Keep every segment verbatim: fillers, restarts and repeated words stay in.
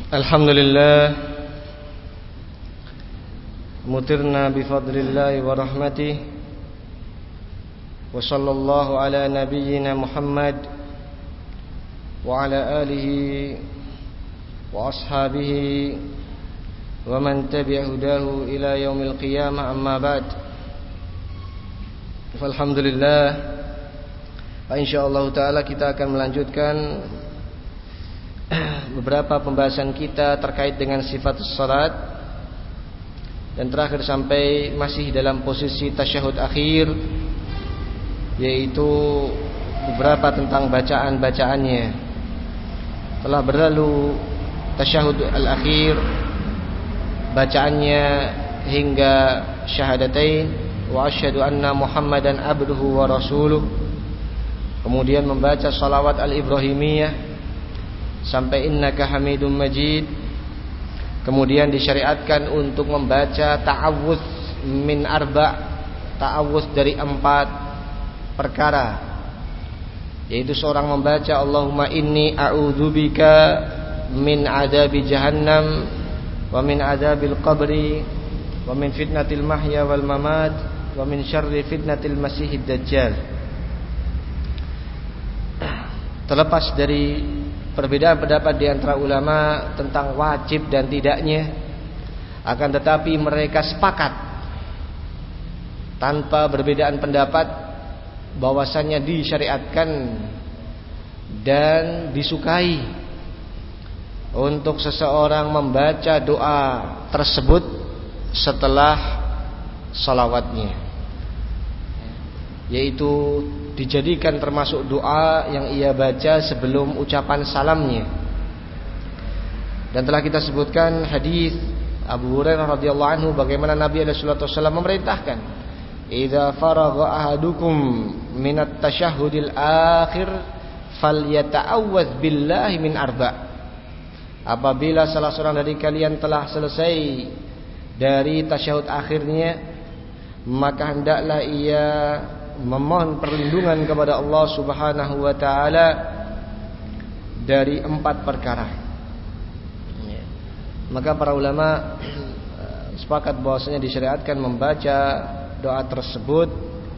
Alhamdulillah, mutirna bifadlillah wa rahmatih, wa sallallahu ala nabiyyina Muhammad wa ala alihi wa ashabihi wa man tabi'a hudahu ila yaumil qiyamah, amma ba'd. Alhamdulillah, insyaallah taala kita akan melanjutkan beberapa pembahasan kita terkait dengan sifat salat, dan terakhir sampai masih dalam posisi tasyahud akhir, yaitu beberapa tentang bacaan-bacaannya. Telah berlalu tasyahud al-akhir, bacaannya hingga syahadatain wa asyhadu anna Muhammadan abduhu wa rasuluh, kemudian membaca salawat al-ibrahimiyah sampai innaka hamidum majid. Kemudian disyariatkan untuk membaca ta'awudz min arba', ta'awudz dari empat perkara, yaitu seorang membaca Allahumma inni a'udzubika min adabi jahannam wa min adabil qabri wa min fitnatil mahya wal mamat wa min syarri fitnatil masihid dajjal. Terlepas dari perbedaan pendapat di antara ulama tentang wajib dan tidaknya, akan tetapi mereka sepakat tanpa perbedaan pendapat bahwasannya disyariatkan dan disukai untuk seseorang membaca doa tersebut setelah salawatnya, yaitu dijadikan termasuk doa yang ia baca sebelum ucapan salamnya. Dan telah kita sebutkan hadis Abu Hurairah radhiyallahu anhu bagaimana Nabi alaihi salatu wasallam memerintahkan, "Idza faragha ahadukum minat tasyahhudil akhir falyata'awwadz billahi min arba'." Apabila salah seorang dari kalian telah selesai dari tasyahud akhirnya, maka hendaklah ia memohon perlindungan kepada Allah Subhanahu wa taala dari empat perkara. Maka para ulama sepakat bahwasanya disyariatkan membaca doa tersebut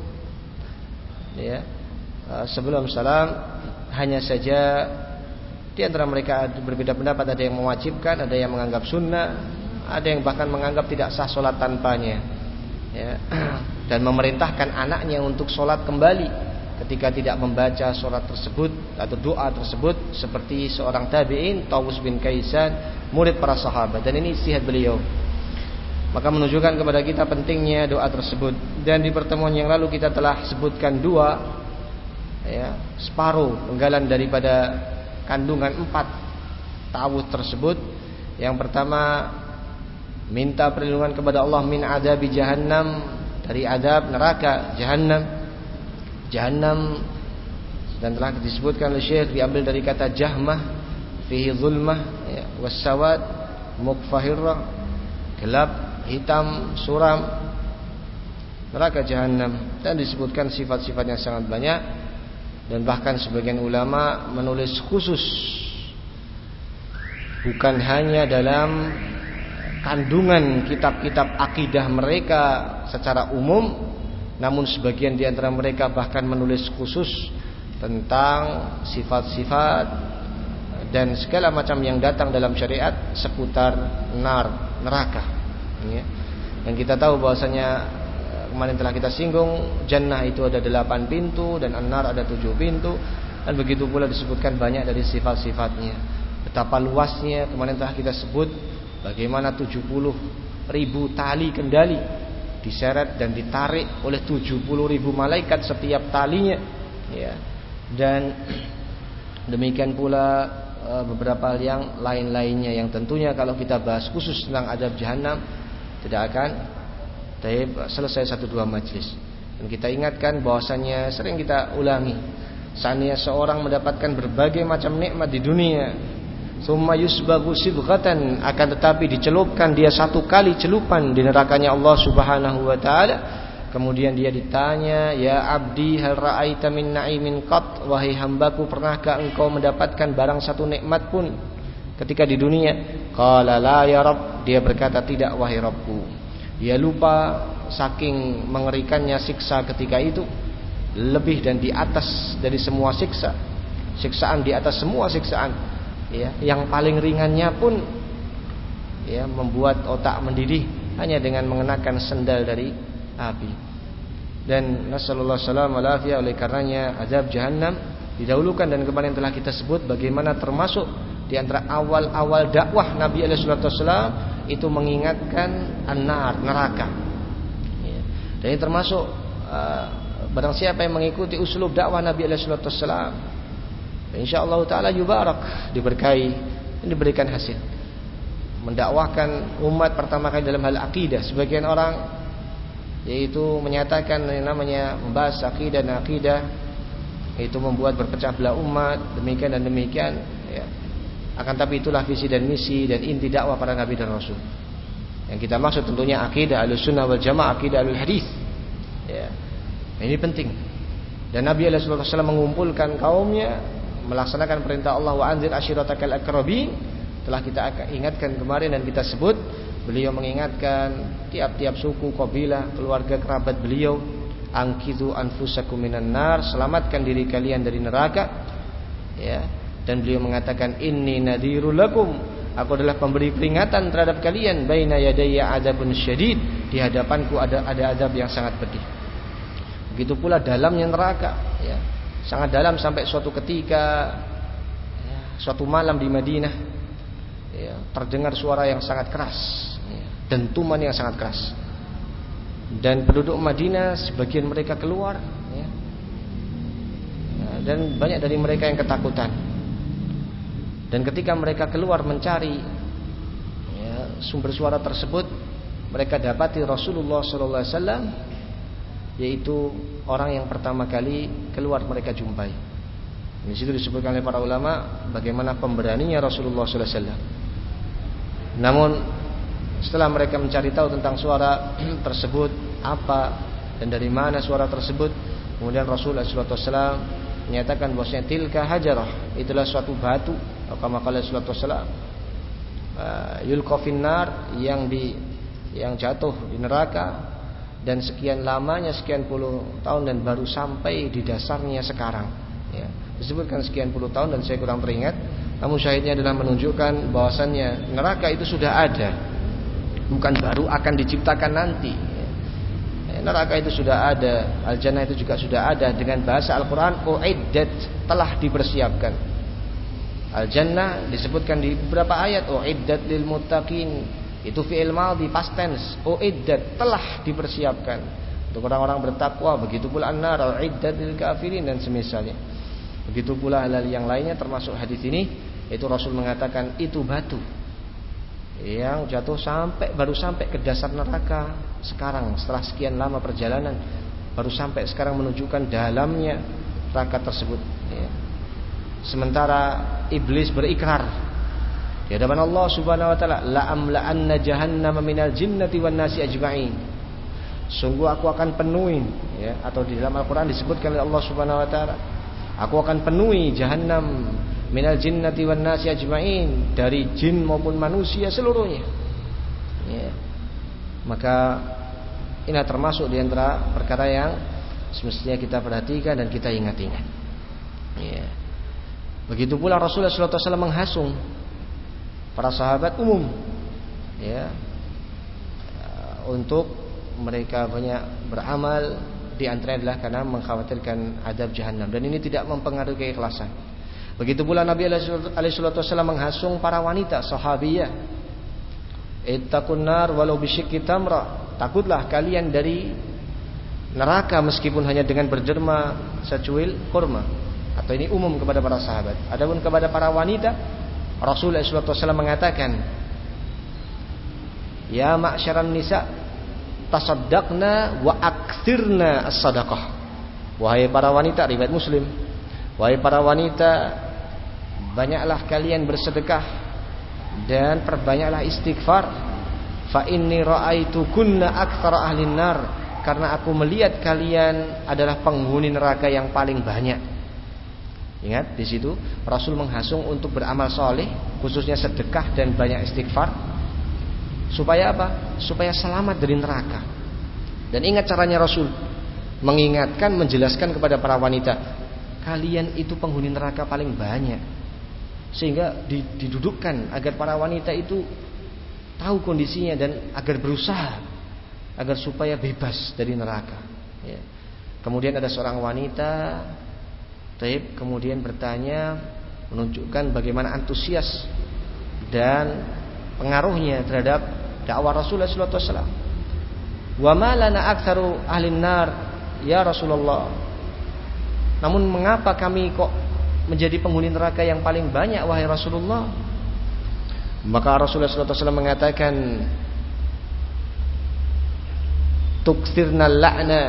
ya, sebelum salam. Hanya saja di antara mereka berbeda pendapat, ada yang mewajibkan, ada yang menganggap sunnah, ada yang bahkan menganggap tidak sah salat tanpanya, ya. Dan memerintahkan anaknya untuk sholat kembali ketika tidak membaca sholat tersebut atau doa tersebut, seperti seorang tabi'in Tawus bin Kaisan, murid para sahabat. Dan ini ijtihad beliau, maka menunjukkan kepada kita pentingnya doa tersebut. Dan di pertemuan yang lalu kita telah sebutkan dua, ya, separuh penggalan daripada kandungan empat ta'awudz tersebut. Yang pertama, minta perlindungan kepada Allah min adabi jahannam, dari adab neraka jahannam. Jahannam, dan telah disebutkan oleh Syekh, diambil dari kata jahmah, fihi zulmah, ya, wassawad mukfahirah, gelap, hitam, suram, neraka jahannam. Dan disebutkan sifat-sifatnya sangat banyak, dan bahkan sebagian ulama menulis khusus, bukan hanya dalam kandungan kitab-kitab akidah mereka secara umum, namun sebagian di antara mereka bahkan menulis khusus tentang sifat-sifat dan segala macam yang datang dalam syariat seputar nar, neraka, ya. Dan kita tahu bahwasanya kemarin telah kita singgung, jannah itu ada delapan pintu dan an-nar ada tujuh pintu, dan begitu pula disebutkan banyak dari sifat-sifatnya. Betapa luasnya kemarin telah kita sebut bagaimana tujuh puluh ribu tali kendali diseret dan ditarik oleh tujuh puluh ribu malaikat setiap talinya, ya. Dan demikian pula beberapa yang lain-lainnya yang tentunya kalau kita bahas khusus tentang adab jahanam tidak akan selesai satu dua majlis. Dan kita ingatkan bahwasannya sering kita ulangi, seandainya seorang mendapatkan berbagai macam nikmat di dunia, summa yusbagu sibghatan, akan tetapi dicelupkan dia satu kali celupan di nerakanya Allah Subhanahu wa taala, kemudian dia ditanya, ya abdi hal ra'aita min na'imin qat, wahai hambaku, pernahkah engkau mendapatkan barang satu nikmat pun ketika di dunia? Qala la ya Rabb, dia berkata tidak wahai Rabbku. Dia lupa saking mengerikannya siksa ketika itu, lebih dan di atas dari semua siksa. Siksaan di atas semua siksaan. Ya, yang paling ringannya pun ya membuat otak mendidih hanya dengan mengenakan sendal dari api. Dan nasallallahu salam alaihi oleh karenanya azab jahannam didahulukan, dan kemarin telah kita sebut bagaimana termasuk di antara awal-awal dakwah Nabi alaihi wasallam itu mengingatkan an-nar, neraka. Ya. Dan ini termasuk uh, barang siapa yang mengikuti uslub dakwah Nabi alaihi wasallam, insyaallah taala yubarak, diberkahi dan diberikan hasil. Mendakwahkan umat pertama kali dalam hal akidah. Sebagian orang yaitu menyatakan yang namanya membahas akidah dan akidah itu membuat berpecah belah umat, demikian dan demikian ya. Akan tapi itulah visi dan misi dan inti dakwah para nabi dan rasul. Yang kita maksud tentunya akidah Ahlussunnah wal Jamaah, akidah Ahlul Hadis ya. Ini penting. Dan Nabi alaihi wasallam mengumpulkan kaumnya melaksanakan perintah Allah, wa anzir ashiratakal aqrabin. Telah kita ingatkan kemarin dan kita sebut, beliau mengingatkan tiap-tiap suku, kabilah, keluarga, kerabat beliau, angkizu anfusakum minan nar, selamatkan diri kalian dari neraka ya. Dan beliau mengatakan inni nadhirul lakum, aku adalah pemberi peringatan terhadap kalian, baina yadayya adzabun syadid, di hadapanku ada ada azab yang sangat pedih. Begitu pula dalamnya neraka ya, sangat dalam sampai suatu ketika ya, suatu malam di Madinah ya, terdengar suara yang sangat keras ya, dentuman yang sangat keras. Dan penduduk Madinah sebagian mereka keluar ya, dan banyak dari mereka yang ketakutan. Dan ketika mereka keluar mencari ya, sumber suara tersebut, mereka dapati Rasulullah shallallahu alaihi wasallam, yaitu orang yang pertama kali keluar mereka jumpai. Di situ disebutkan oleh para ulama bagaimana pemberaninya Rasulullah shallallahu alaihi wasallam. Namun setelah mereka mencari tahu tentang suara tersebut apa dan dari mana suara tersebut, kemudian Rasulullah shallallahu alaihi wasallam menyatakan bahwasanya tilka hajarah, itulah suatu batu, kama qala sallallahu alaihi wasallam, yulqa finnar, yang di yang jatuh di neraka, dan sekian lamanya sekian puluh tahun dan baru sampai di dasarnya sekarang ya. Disebutkan sekian puluh tahun dan saya kurang teringat, namun syahidnya adalah menunjukkan bahwasannya neraka itu sudah ada, bukan baru akan diciptakan nanti ya. Neraka itu sudah ada, al-jannah itu juga sudah ada. Dengan bahasa Al-Quran, uiddat, telah dipersiapkan. Al-jannah disebutkan di beberapa ayat, uiddat lil muttaqin, itu fi'il madhi past tense, uiddat, telah dipersiapkan untuk orang-orang bertakwa. Begitu pula an-nar, uiddat lil kafirin, dan semisalnya. Begitu pula hal yang lainnya termasuk hadis ini, itu Rasul mengatakan itu batu yang jatuh sampai baru sampai ke dasar neraka sekarang, setelah sekian lama perjalanan baru sampai sekarang menunjukkan dalamnya neraka tersebut ya. Sementara iblis berikrar di hadapan Allah Subhanahu wa taala, la amla'anna jahannama minal jinnati wan nasi ajma'in, sungguh aku akan penuhi ya, atau di dalam Al-Qur'an disebutkan oleh Allah Subhanahu wa taala, aku akan penuhi jahannam minal jinnati wan nasi ajma'in, dari jin maupun manusia seluruhnya ya. Maka ini termasuk di antara perkara yang semestinya kita perhatikan dan kita ingat-ingat ya. Begitu pula Rasulullah shallallahu alaihi wasallam menghasung para sahabat umum ya, untuk mereka banyak beramal, di antaranya adalah karena mengkhawatirkan azab jahannam, dan ini tidak mempengaruhi keikhlasan. Begitu pula Nabi alaihi wasallam menghasung para wanita sahabiyah, ittaqun nar walau bisyikki tamra, takutlah kalian dari neraka meskipun hanya dengan berderma secuil kurma. Atau ini umum kepada para sahabat. Adapun kepada para wanita, Rasulullah shallallahu alaihi wasallam mengatakan, ya ma'syaran nisa tasaddaqna wa aktsirna as-sadaqah, wahai para wanita, riwayat Muslim, wahai para wanita, banyaklah kalian bersedekah dan perbanyaklah istighfar. Fa inni ra'aitukunna aktsara ahlin nar, karena aku melihat kalian adalah penghuni neraka yang paling banyak. Ingat di situ Rasul menghasung untuk beramal soleh, khususnya sedekah dan banyak istighfar. Supaya apa? Supaya selamat dari neraka. Dan ingat caranya Rasul, mengingatkan, menjelaskan kepada para wanita, kalian itu penghuni neraka paling banyak. Sehingga didudukkan agar para wanita itu tahu kondisinya dan agar berusaha agar supaya bebas dari neraka. Ya. Kemudian ada seorang wanita, taib, kemudian bertanya, menunjukkan bagaimana antusias dan pengaruhnya terhadap dakwah Rasulullah sallallahu alaihi wasallam. Wa ma lana aktsaru ahlin nar ya Rasulullah. Namun mengapa kami kok menjadi penghuni neraka yang paling banyak wahai Rasulullah? Maka Rasulullah sallallahu alaihi wasallam mengatakan, tuksirnal la'na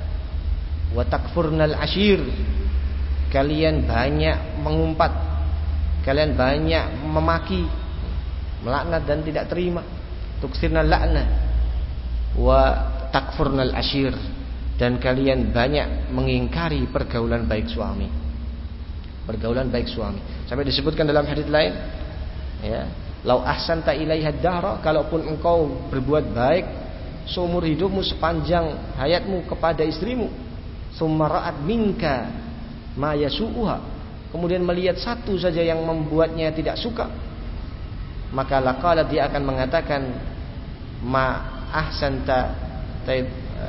wa takfurnal ashir. Kalian banyak mengumpat, kalian banyak memaki, melaknat dan tidak terima. Tuksirnal la'na wa takfurnal ashir. Dan kalian banyak mengingkari pergaulan baik suami. Pergaulan baik suami. Sampai disebutkan dalam hadits lain, ya, lau ahsanta ilaiha dahra, kalaupun engkau berbuat baik seumur hidupmu, sepanjang hayatmu kepada istrimu, summa ra'at minka ma yasu'uha, kemudian melihat satu saja yang membuatnya tidak suka, maka laqala, dia akan mengatakan, ma ahsanta taib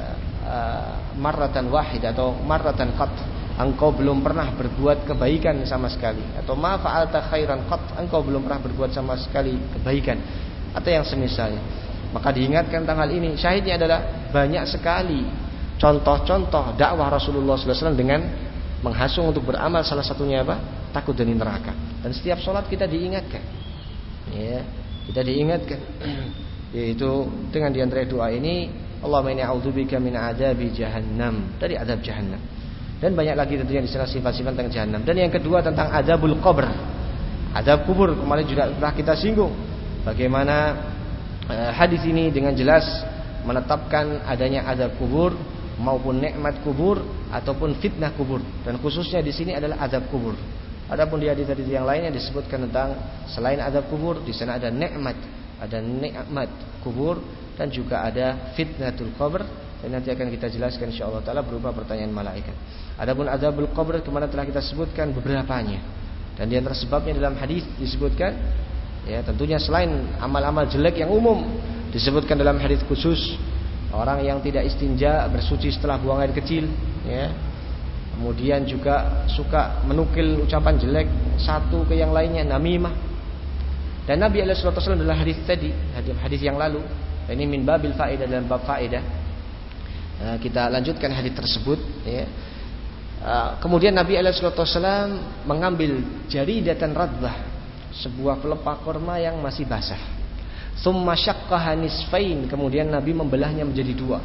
uh, marratan wahid atau marratan qat, engkau belum pernah berbuat kebaikan sama sekali, atau ma fa'alta khairan qat, engkau belum pernah berbuat sama sekali kebaikan, atau yang semisalnya. Maka diingatkan tentang hal ini. Syahidnya adalah banyak sekali contoh-contoh dakwah Rasulullah sallallahu alaihi wasallam dengan menghasung untuk beramal, salah satunya apa? Takut dari neraka. Dan setiap sholat kita diingatkan, ya, kita diingatkan yaitu dengan diantara doa ini, Allahumma inni a'udzubika min adzabi jahannam, dari azab jahannam. Dan banyak lagi tentunya di sana sifat-sifat tentang jahannam. Dan yang kedua tentang adzabul qabr, azab kubur. Kemarin juga telah kita singgung bagaimana uh, hadis ini dengan jelas menetapkan adanya azab kubur maupun nikmat kubur ataupun fitnah kubur, dan khususnya di sini adalah azab kubur. Adapun di hadis-hadis yang lainnya disebutkan tentang selain azab kubur, di sana ada nikmat, ada nikmat kubur dan juga ada fitnatul qabr, dan nanti akan kita jelaskan insyaallah taala berupa pertanyaan malaikat. Adapun azabul qabr kemarin telah kita sebutkan beberapanya, dan di antara sebabnya dalam hadis disebutkan, ya, tentunya selain amal-amal jelek yang umum, disebutkan dalam hadis khusus orang yang tidak istinja, bersuci setelah buang air kecil, ya. Kemudian juga suka menukil ucapan jelek satu ke yang lainnya, namimah. Dan Nabi alaihi wasallam dalam hadis tadi, hadis yang lalu, ini min babil faedah, dalam bab faedah. Nah, kita lanjutkan hadis tersebut, ya. Kemudian Nabi alaihi wasallam mengambil jaridatan radbah, sebuah pelepah kurma yang masih basah. Tsumma syaqqaha nisfain, kemudian Nabi membelahnya menjadi dua.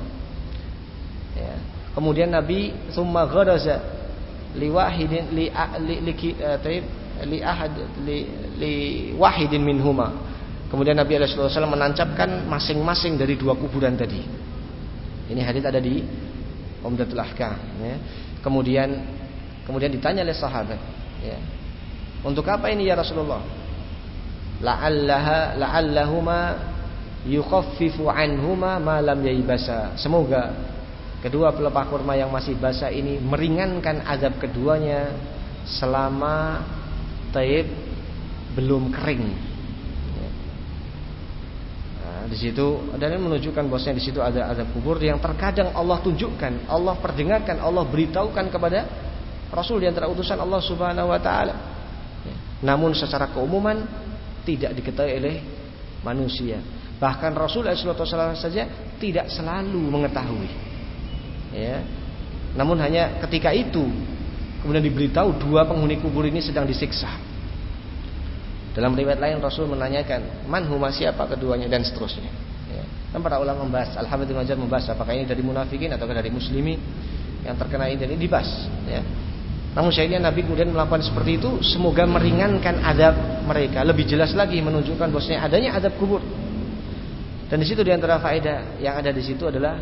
Ya. Kemudian Nabi tsumma gharaza li wahidin li li li, li ahad li, li wahidin minhuma. Kemudian Nabi alaihi wasallam menancapkan masing-masing dari dua kuburan tadi. Ini hadis ada di Umdatul Ahkam, ya. Kemudian kemudian ditanya oleh sahabat, ya, untuk apa ini ya Rasulullah? La'allaha la'allahuma yukhaffifu anhuma ma lam yaibasa. Semoga kedua pelepah kurma yang masih basah ini meringankan azab keduanya selama taib belum kering. Nah, di situ dan menunjukkan bahwasanya di situ ada azab kubur yang terkadang Allah tunjukkan, Allah perdengarkan, Allah beritahukan kepada Rasul di antara utusan Allah Subhanahu wa taala. Namun secara keumuman tidak diketahui oleh manusia. Bahkan Rasul sallallahu alaihi wasallam saja tidak selalu mengetahui, ya. Namun hanya ketika itu kemudian diberitahu dua penghuni kubur ini sedang disiksa. Dalam riwayat lain Rasul menanyakan, man huma, siapa keduanya, dan seterusnya, ya. Dan para ulama membahas, Al-Hafidz Ibnu Hajar membahas apakah ini dari munafikin atau dari muslimin yang terkena ini, dan ini dibahas, ya. Namun syahidnya Nabi kemudian melakukan seperti itu semoga meringankan azab mereka. Lebih jelas lagi menunjukkan bahwasanya adanya azab kubur. Dan di situ di antara faedah yang ada di situ adalah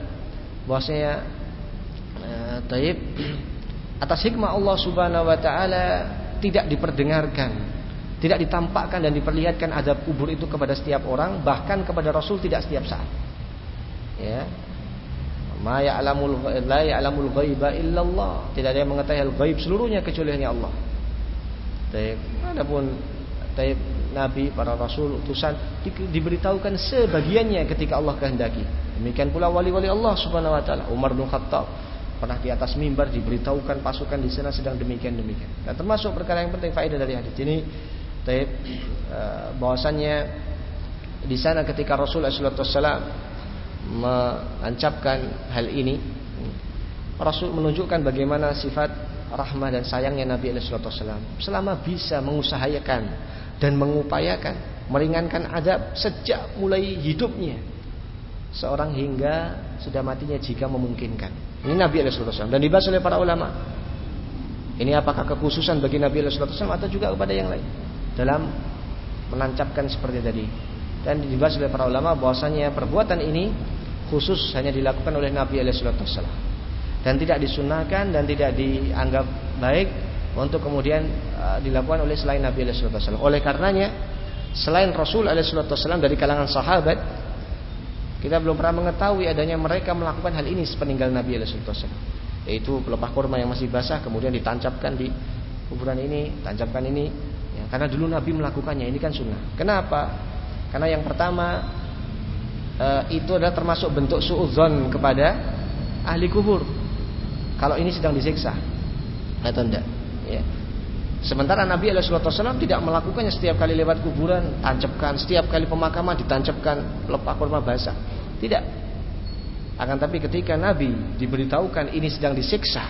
bahwasanya uh, taib atas hikmah Allah Subhanahu wa taala tidak diperdengarkan, tidak ditampakkan dan diperlihatkan azab kubur itu kepada setiap orang, bahkan kepada Rasul tidak setiap saat. Ya. Ma ya'lamul la ya'lamul ghaiba illallah. Tidak ada yang mengetahui hal gaib seluruhnya kecuali hanya Allah. Baik, adapun baik nabi, para rasul, utusan di, diberitahukan sebagiannya ketika Allah kehendaki. Demikian pula wali-wali Allah Subhanahu wa taala. Umar bin Khattab pernah di atas mimbar diberitahukan pasukan di sana sedang demikian-demikian. Dan termasuk perkara yang penting faedah dari hadis ini, baik bahwasannya di sana ketika Rasul sallallahu alaihi wasallam menancapkan hal ini, Rasul menunjukkan bagaimana sifat rahmah dan sayangnya Nabi sallallahu alaihi wasallam selama bisa mengusahakan dan mengupayakan meringankan azab sejak mulai hidupnya seorang hingga sudah matinya jika memungkinkan. Ini Nabi sallallahu alaihi wasallam dan dibahas oleh para ulama. Ini apakah kekhususan bagi Nabi sallallahu alaihi wasallam atau juga kepada yang lain dalam menancapkan seperti tadi. Dan dibahas oleh para ulama bahwasanya perbuatan ini khusus hanya dilakukan oleh Nabi sallallahu alaihi wasallam dan tidak disunahkan dan tidak dianggap baik untuk kemudian uh, dilakukan oleh selain Nabi sallallahu alaihi wasallam. Oleh karenanya selain Rasul sallallahu alaihi wasallam dari kalangan sahabat, kita belum pernah mengetahui adanya mereka melakukan hal ini sepeninggal Nabi sallallahu alaihi wasallam, yaitu pelepah kurma yang masih basah kemudian ditancapkan di kuburan ini, tancapkan ini ya, karena dulu Nabi melakukannya. Ini kan sunnah. Kenapa? Karena yang pertama e, itu adalah termasuk bentuk suudzon kepada ahli kubur kalau ini sedang disiksa atau tidak ya. Sementara Nabi sallallahu alaihi wasallam tidak melakukannya setiap kali lewat kuburan, tancapkan, setiap kali pemakaman ditancapkan pelepah kurma basah. Tidak. Akan tapi ketika Nabi diberitahukan ini sedang disiksa,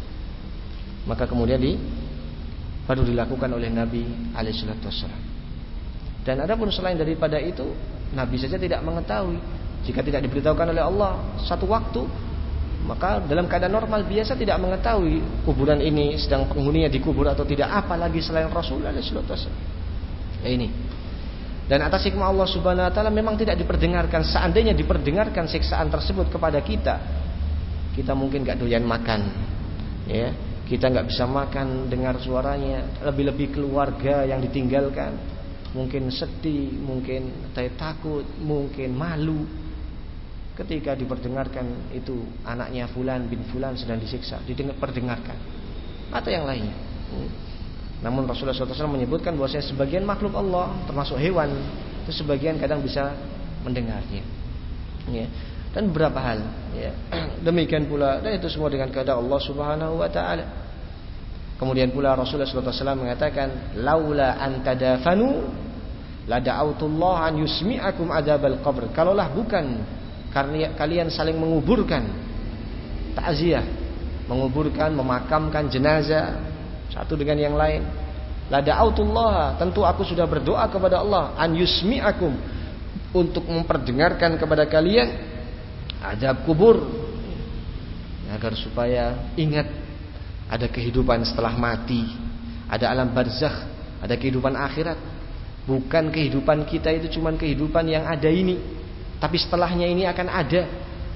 maka kemudian di baru dilakukan oleh Nabi sallallahu alaihi wasallam. Dan adapun selain daripada itu, Nabi saja tidak mengetahui. Jika tidak diberitahukan oleh Allah satu waktu, maka dalam keadaan normal biasa tidak mengetahui kuburan ini sedang penghuninya dikubur atau tidak, apalagi selain Rasul sallallahu alaihi wasallam. Ini. Dan atas hikmah Allah Subhanahu wa taala memang tidak diperdengarkan. Seandainya diperdengarkan siksaan tersebut kepada kita, kita mungkin enggak doyan makan. Ya, kita enggak bisa makan dengar suaranya, lebih-lebih keluarga yang ditinggalkan. Mungkin sedih, mungkin takut, mungkin malu. Ketika diperdengarkan itu anaknya fulan bin fulan sedang disiksa, diperdengarkan atau yang lainnya. Namun Rasulullah shallallahu alaihi wasallam menyebutkan bahwasanya sebagian makhluk Allah termasuk hewan itu sebagian kadang bisa mendengarnya. Ya. Dan beberapa hal. Ya. Demikian pula dan itu semua dengan kehendak Allah Subhanahu wa taala. Kemudian pula Rasulullah shallallahu alaihi wasallam mengatakan, laula antadafanu la da'autullah an yusmi'akum adzabal qabr. Kalaulah bukan karena kalian saling menguburkan, takziah, menguburkan, memakamkan jenazah satu dengan yang lain, la da'autullah, tentu aku sudah berdoa kepada Allah, an yusmi'akum, untuk memperdengarkan kepada kalian azab kubur, agar supaya ingat ada kehidupan setelah mati, ada alam barzakh, ada kehidupan akhirat. Bukan kehidupan kita itu cuma kehidupan yang ada ini, tapi setelahnya ini akan ada.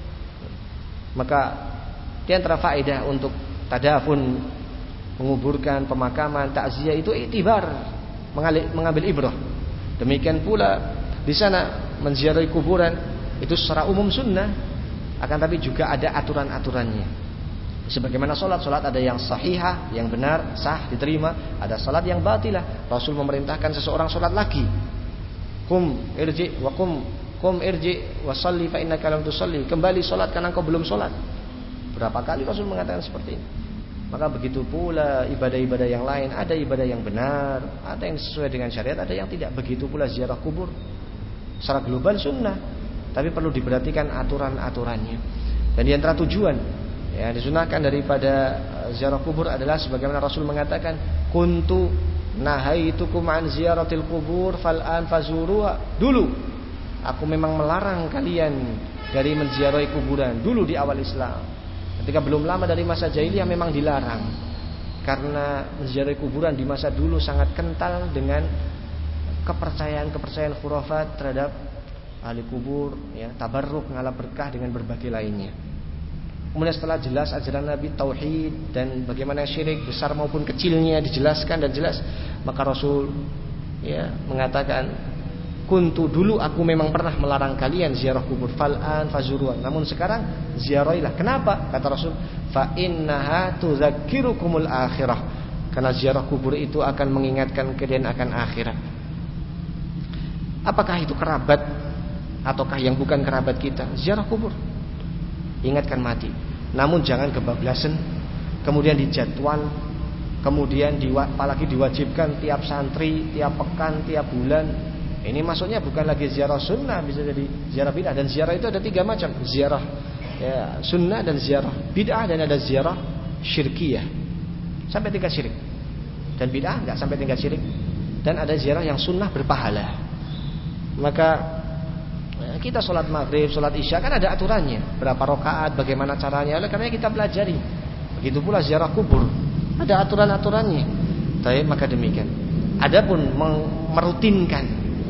Maka di antara faedah untuk tadafun, menguburkan, pemakaman, takziah itu iktibar, mengambil ibrah. Demikian pula di sana menziarahi kuburan itu secara umum sunnah, akan tapi juga ada aturan-aturannya. Sebagaimana solat, solat ada yang sahihah, yang benar, sah, diterima. Ada solat yang batilah. Rasul memerintahkan seseorang solat lagi. Kum irji wa kum kum irji wa salli fa innaka lam tusalli. Kembali solat karena engkau belum solat. Berapa kali Rasul mengatakan seperti ini. Maka begitu pula ibadah-ibadah yang lain. Ada ibadah yang benar, ada yang sesuai dengan syariat, ada yang tidak. Begitu pula ziarah kubur. Secara global sunnah, tapi perlu diperhatikan aturan-aturannya. Dan di antara tujuan ya disunahkan daripada ziarah kubur adalah sebagaimana Rasul mengatakan, kuntu nahaitukum an ziyaratil kubur fal'an fazuruha. Dulu aku memang melarang kalian dari menziarahi kuburan dulu di awal Islam. Ketika belum lama dari masa jahiliyah memang dilarang, karena menziarahi kuburan di masa dulu sangat kental dengan kepercayaan-kepercayaan khurafat terhadap ahli kubur, ya, tabarruk, ngalap berkah dengan berbagai lainnya. Kemudian setelah jelas ajaran Nabi tauhid dan bagaimana syirik besar maupun kecilnya dijelaskan dan jelas, maka Rasul ya mengatakan, kuntu dulu aku memang pernah melarang kalian ziarah kubur, fal'an fazuruan, namun sekarang ziarahilah. Kenapa? Kata Rasul, fa innaha tudzakkirukumul akhirah, karena ziarah kubur itu akan mengingatkan kalian akan akhirat. Apakah itu kerabat ataukah yang bukan kerabat kita? Ziarah kubur ingatkan mati. Namun jangan kebablasan, kemudian dijadwal, kemudian diwa, apalagi diwajibkan tiap santri, tiap pekan, tiap bulan. Ini maksudnya bukan lagi ziarah sunnah, bisa jadi ziarah bid'ah. Dan ziarah itu ada tiga macam, ziarah ya, sunnah dan ziarah bid'ah, dan ada ziarah syirkiyah sampai tingkat syirik, dan bid'ah nggak sampai tingkat syirik, dan ada ziarah yang sunnah berpahala. Maka kita sholat maghrib, sholat isya kan ada aturannya, berapa rakaat, bagaimana caranya. Oleh karena kita pelajari. Begitu pula ziarah kubur, ada aturan-aturannya. Tapi maka demikian. Adapun merutinkan,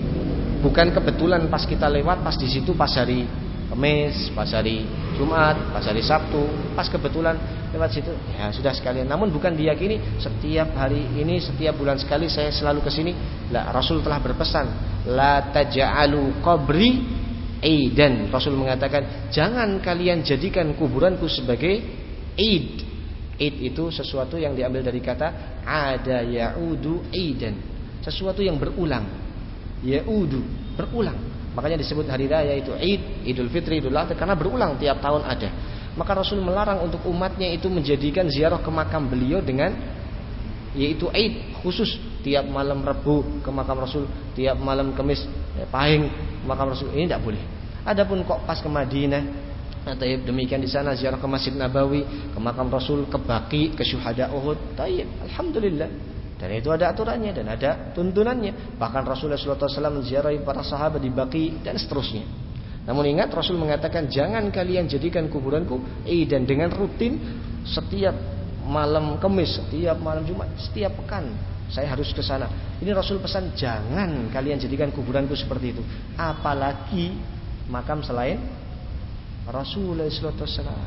bukan kebetulan pas kita lewat, pas di situ pas hari Kamis, pas hari Jumat, pas hari Sabtu, pas kebetulan lewat situ, ya sudah sekalian. Namun bukan diyakini setiap hari ini, setiap bulan sekali saya selalu ke sini. Lah, Rasul telah berpesan, la taj'alu qabri aidan. Rasul mengatakan, jangan kalian jadikan kuburanku sebagai aid. Aid itu sesuatu yang diambil dari kata ada ya'udu aidan, sesuatu yang berulang. Ya'udu, berulang. Makanya disebut hari raya itu Id, Idul Fitri, Idul Adha, karena berulang tiap tahun ada. Maka Rasul melarang untuk umatnya itu menjadikan ziarah ke makam beliau dengan yaitu Id khusus, tiap malam Rabu ke makam Rasul, tiap malam Kamis ya, Pahing ke makam Rasul. Ini tidak boleh. Adapun kok pas ke Madinah, tayyib, demikian di sana ziarah ke Masjid Nabawi, ke makam Rasul, ke Baqi, ke syuhada Uhud, tayyib, alhamdulillah. Dan itu ada aturannya dan ada tuntunannya. Bahkan Rasulullah shallallahu alaihi wasallam menziarahi para sahabat di Baqi dan seterusnya. Namun ingat, Rasul mengatakan jangan kalian jadikan kuburanku eh dan dengan rutin setiap malam Kamis, setiap malam Jumat, setiap pekan saya harus ke sana. Ini Rasul pesan jangan kalian jadikan kuburanku seperti itu. Apalagi makam selain Rasulullah shallallahu alaihi wasallam.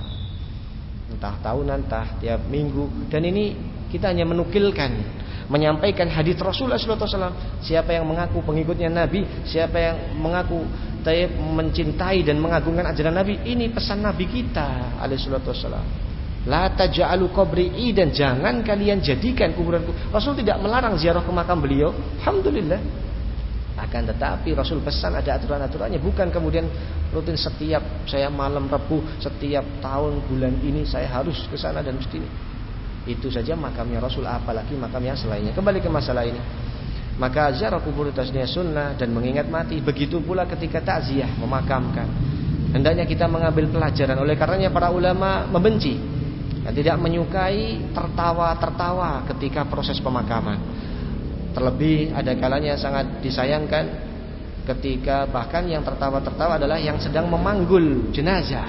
Entah tahunan, entah tiap minggu. Dan ini kita hanya menukilkan, menyampaikan hadis Rasulullah shallallahu alaihi wasallam. Siapa yang mengaku pengikutnya Nabi, siapa yang mengaku tayyib mencintai dan mengagungkan ajaran Nabi, ini pesan Nabi kita alaihi salatu wasallam. La taj'alu qabri idan, jangan kalian jadikan kuburanku. Rasul tidak melarang ziarah ke makam beliau, alhamdulillah. Akan tetapi Rasul pesan ada aturan-aturannya, bukan kemudian rutin setiap saya malam Rabu, setiap tahun bulan ini saya harus ke sana dan mesti ini. Itu saja makamnya Rasul, apalagi makam yang selainnya. Kembali ke masalah ini. Maka ziarah kubur itu aslinya sunnah dan mengingat mati. Begitu pula ketika takziah, memakamkan. Hendaknya kita mengambil pelajaran. Oleh karenanya para ulama membenci dan tidak menyukai tertawa-tertawa ketika proses pemakaman. Terlebih ada kalanya sangat disayangkan ketika bahkan yang tertawa-tertawa adalah yang sedang memanggul jenazah.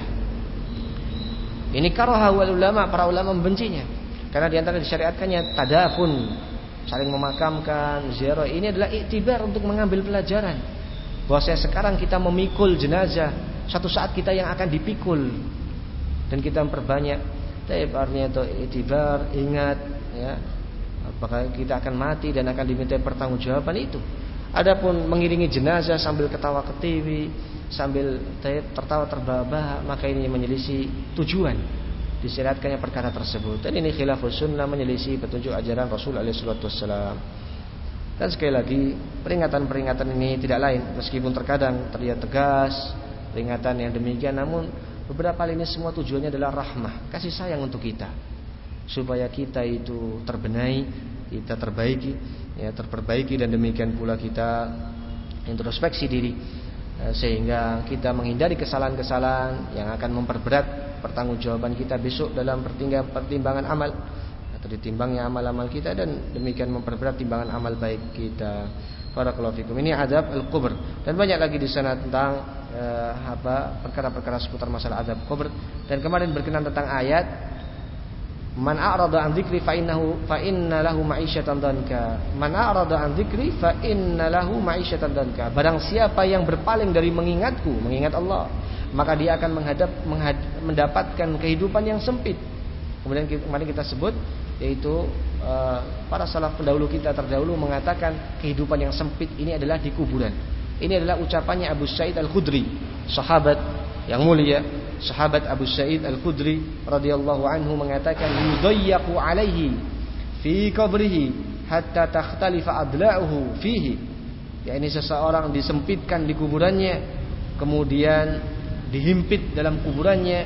Ini karaha wal ulama, para ulama membencinya. Karena di antara disyariatkannya tadafun, saling memakamkan, ziarah. Ini adalah iktibar untuk mengambil pelajaran bahwa sekarang kita memikul jenazah, suatu saat kita yang akan dipikul dan kita memperbanyak. Tapi artinya itu iktibar, ingat ya, apakah kita akan mati dan akan diminta pertanggungjawaban itu. Adapun mengiringi jenazah sambil ketawa ketiwi, sambil tertawa terbahak-bahak, maka ini menyelisih tujuan disyariatkannya perkara tersebut. Dan ini khilafus sunnah, menyelisih petunjuk ajaran Rasul alaihi salatu wassalam. Dan sekali lagi, peringatan-peringatan ini tidak lain, meskipun terkadang terlihat tegas peringatan yang demikian, namun beberapa kali ini semua tujuannya adalah rahmah, kasih sayang untuk kita, supaya kita itu terbenahi, kita terbaiki, ya, terperbaiki, dan demikian pula kita introspeksi diri, sehingga kita menghindari kesalahan-kesalahan yang akan memperberat pertanggungjawaban kita besok dalam pertimbangan amal, atau ditimbangnya amal-amal kita, dan demikian memperberat timbangan amal baik kita. Barakallahu fikum. Ini adab al-qubur, dan banyak lagi di sana tentang eh, apa perkara-perkara seputar masalah adab kubur. Dan kemarin berkenan tentang ayat man a'rada an dzikri fa innahu fa inna lahu ma'isyatan danka. Man a'rada an dzikri fa inna lahu ma'isyatan danka. Barang siapa yang berpaling dari mengingatku, mengingat Allah, maka dia akan menghadap, menghad, mendapatkan kehidupan yang sempit. Kemudian kemarin kita sebut yaitu uh, para salaf pendahulu kita terdahulu mengatakan kehidupan yang sempit ini adalah di kuburan. Ini adalah ucapannya Abu Sa'id Al-Khudri, sahabat yang mulia, sahabat Abu Sa'id Al-Khudri radhiyallahu anhu mengatakan yudayyaqu alaihi fi qabrihi hatta takhtalifa adla'uhu fihi. Ya, ini seseorang disempitkan di kuburannya, kemudian dihimpit dalam kuburannya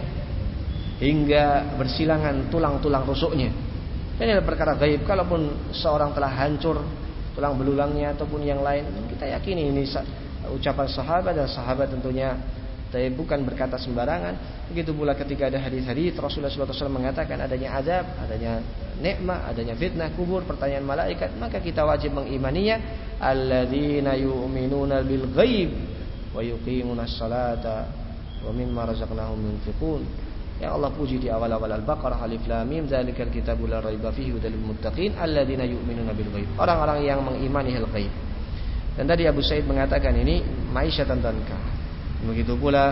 hingga bersilangan tulang-tulang rusuknya. Ini adalah perkara gaib. Kalaupun seorang telah hancur tulang belulangnya ataupun yang lain, kita yakini ini ucapan sahabat, dan sahabat tentunya tapi bukan berkata sembarangan. Begitu pula ketika ada hadis-hadis Rasulullah shallallahu alaihi wasallam mengatakan adanya azab, adanya nikmat, adanya fitnah kubur, pertanyaan malaikat, maka kita wajib mengimaninya. Alladzina yu'minuna bil ghaib wa yuqimunas salata wa mimma razaqnahum yunfiqun. Yang Allah puji di awal-awal Al-Baqarah, Alif Lam Mim, zalikal kitabu la raiba fihi hudal lil muttaqin alladzina yu'minuna bil ghaib. Orang-orang yang mengimani hal ghaib. Dan tadi Abu Sa'id mengatakan ini ma'isyatan danka. Begitu pula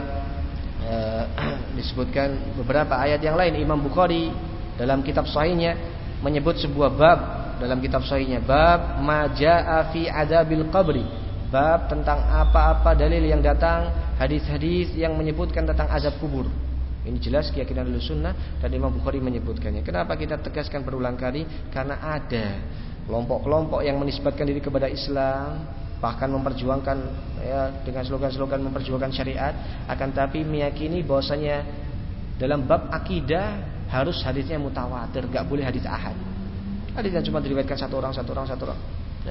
eh, disebutkan beberapa ayat yang lain. Imam Bukhari dalam kitab sahihnya menyebut sebuah bab dalam kitab sahihnya, bab ma jaa fi adabil qabri, bab tentang apa-apa dalil yang datang, hadis-hadis yang menyebutkan tentang azab kubur. Ini jelas keyakinan Ahlussunnah dan Imam Bukhari menyebutkannya. Kenapa kita tegaskan berulang kali? Karena ada kelompok-kelompok yang menisbatkan diri kepada Islam, bahkan memperjuangkan ya, dengan slogan-slogan memperjuangkan syariat, akan tapi meyakini bahwasanya dalam bab akidah harus hadisnya mutawatir, enggak boleh hadis ahad. Hadisnya cuma diriwayatkan satu orang, satu orang, satu orang.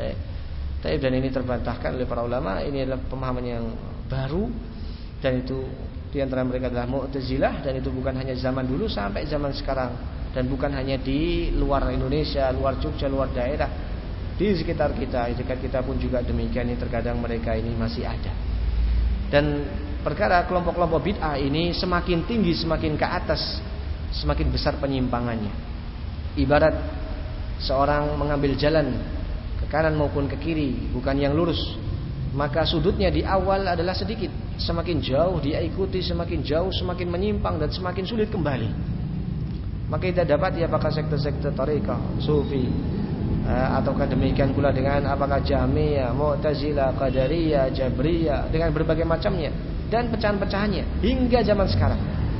Nah, dan ini terbantahkan oleh para ulama. Ini adalah pemahaman yang baru, dan itu di antara mereka adalah Mu'tazilah, dan itu bukan hanya zaman dulu sampai zaman sekarang, dan bukan hanya di luar Indonesia, luar Jogja, luar daerah, di sekitar kita, di dekat kita pun juga demikian. Ini terkadang mereka ini masih ada. Dan perkara kelompok-kelompok bid'ah ini semakin tinggi, semakin ke atas, semakin besar penyimpangannya. Ibarat seorang mengambil jalan ke kanan maupun ke kiri, bukan yang lurus, maka sudutnya di awal adalah sedikit, semakin jauh dia ikuti, semakin jauh semakin menyimpang dan semakin sulit kembali. Maka kita dapat ya apakah sekte-sekte tariqah, sufi, ataukah demikian pula dengan apakah Jahmiyah, Mu'tazilah, Qadariyah, Jabriyah, dengan berbagai macamnya dan pecahan-pecahannya hingga zaman sekarang.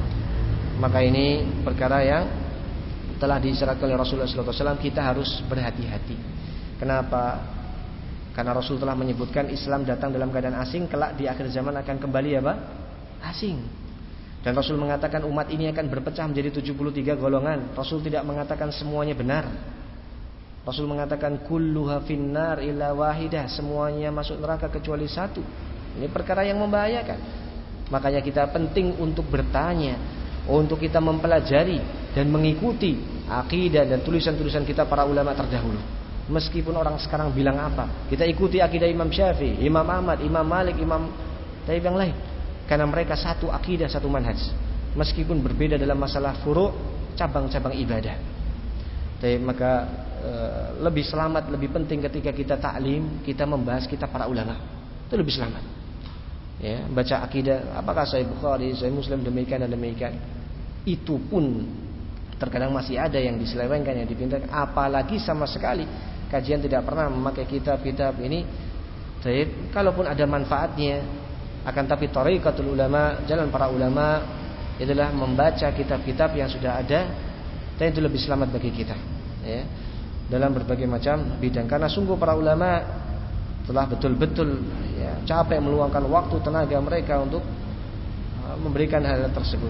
Maka ini perkara yang telah disyaratkan oleh Rasulullah shallallahu alaihi wasallam, kita harus berhati-hati. Kenapa? Karena Rasul telah menyebutkan Islam datang dalam keadaan asing, kelak di akhir zaman akan kembali apa? Asing. Dan Rasul mengatakan umat ini akan berpecah menjadi tujuh puluh tiga golongan. Rasul tidak mengatakan semuanya benar. Rasul mengatakan kulluha finnar illa wahidah, semuanya masuk neraka kecuali satu. Ini perkara yang membahayakan. Makanya kita penting untuk bertanya, untuk kita mempelajari dan mengikuti akidah dan tulisan-tulisan kita para ulama terdahulu. Meskipun orang sekarang bilang apa, kita ikuti akidah Imam Syafi'i, Imam Ahmad, Imam Malik, Imam Taib yang lain. Karena mereka satu akidah, satu manhaj. Meskipun berbeda dalam masalah furu', cabang-cabang ibadah. Tapi maka e, lebih selamat, lebih penting ketika kita taklim, kita membahas kitab para ulama. Itu lebih selamat. Ya, baca akidah, apakah Sahih Bukhari, Sahih Muslim demikian dan demikian. Itu pun terkadang masih ada yang diselewengkan, yang dipindahkan. Apalagi sama sekali kajian tidak pernah memakai kitab-kitab ini. Jadi, kalaupun ada manfaatnya, akan tapi thariqatul ulama, jalan para ulama adalah membaca kitab-kitab yang sudah ada, dan itu lebih selamat bagi kita. Ya, dalam berbagai macam bidang. Karena sungguh para ulama telah betul-betul ya, capek meluangkan waktu tenaga mereka untuk uh, memberikan hal tersebut.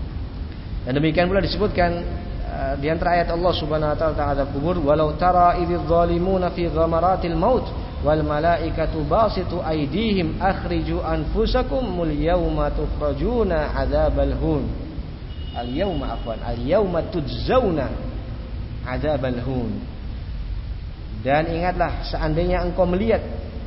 Dan demikian pula disebutkan uh, di antara ayat Allah Subhanahu wa taala tentang azab kubur, walau tara idzal zalimuna fi ghamaratil maut wal malaikatu basitu aydihim akhriju anfusakum mul yauma tukhrajuna adzabal hun. Al yauma afwan, al yauma tujzauna adzabal hun. Dan ingatlah seandainya engkau melihat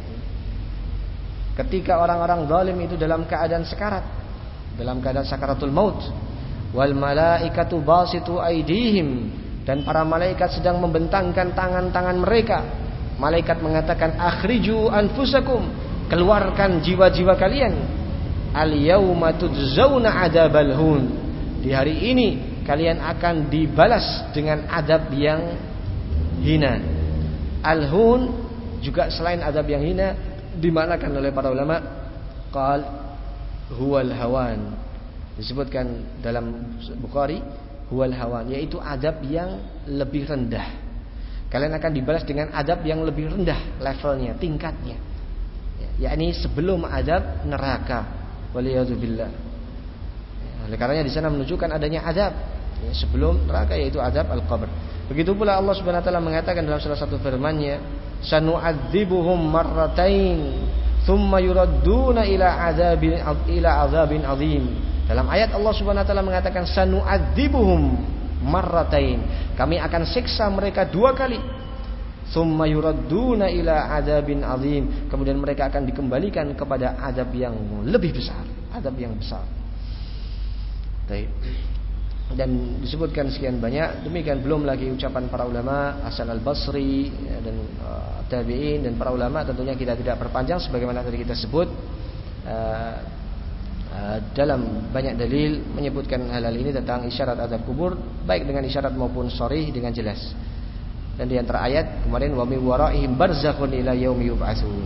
ketika orang-orang zalim itu dalam keadaan sekarat, dalam keadaan sakaratul maut, wal malaikatu basitu aydihim, dan para malaikat sedang membentangkan tangan-tangan mereka. Malaikat mengatakan akhriju anfusakum, keluarkan jiwa-jiwa kalian. al-yauma tujzauna adzabal hun. Di hari ini kalian akan dibalas dengan adab yang hina. Al-hun juga selain adab yang hina dimaknakan oleh para ulama qal huwal hawan. Disebutkan dalam Bukhari huwal hawan, yaitu adab yang lebih rendah. Kalian akan dibalas dengan adab yang lebih rendah levelnya, tingkatnya, yakni sebelum adab neraka. Waliyadzubillah. Oleh karenanya di sana menunjukkan adanya adab ya, sebelum neraka, yaitu adab al-qabr. Begitu pula Allah Subhanahu wa taala mengatakan dalam salah satu firman-Nya, sanu'adzibuhum marratain thumma yuradduna ila adzabin ila adzabin azim. Dalam ayat Allah Subhanahu wa taala mengatakan sanu'adzibuhum marratain, kami akan siksa mereka dua kali. Thumma yuradduna ila adzabin azim, kemudian mereka akan dikembalikan kepada adab yang lebih besar, adab yang besar. Baik. Dan disebutkan sekian banyak, demikian belum lagi ucapan para ulama Hasan al-Basri dan uh, tabi'in dan para ulama. Tentunya kita tidak perpanjang sebagaimana tadi kita sebut uh, uh, dalam banyak dalil menyebutkan hal-hal ini tentang isyarat azab kubur, baik dengan isyarat maupun sharih dengan jelas. Dan di antara ayat kemarin wa min waraihim barzakhun ila yaumi yub'atsun,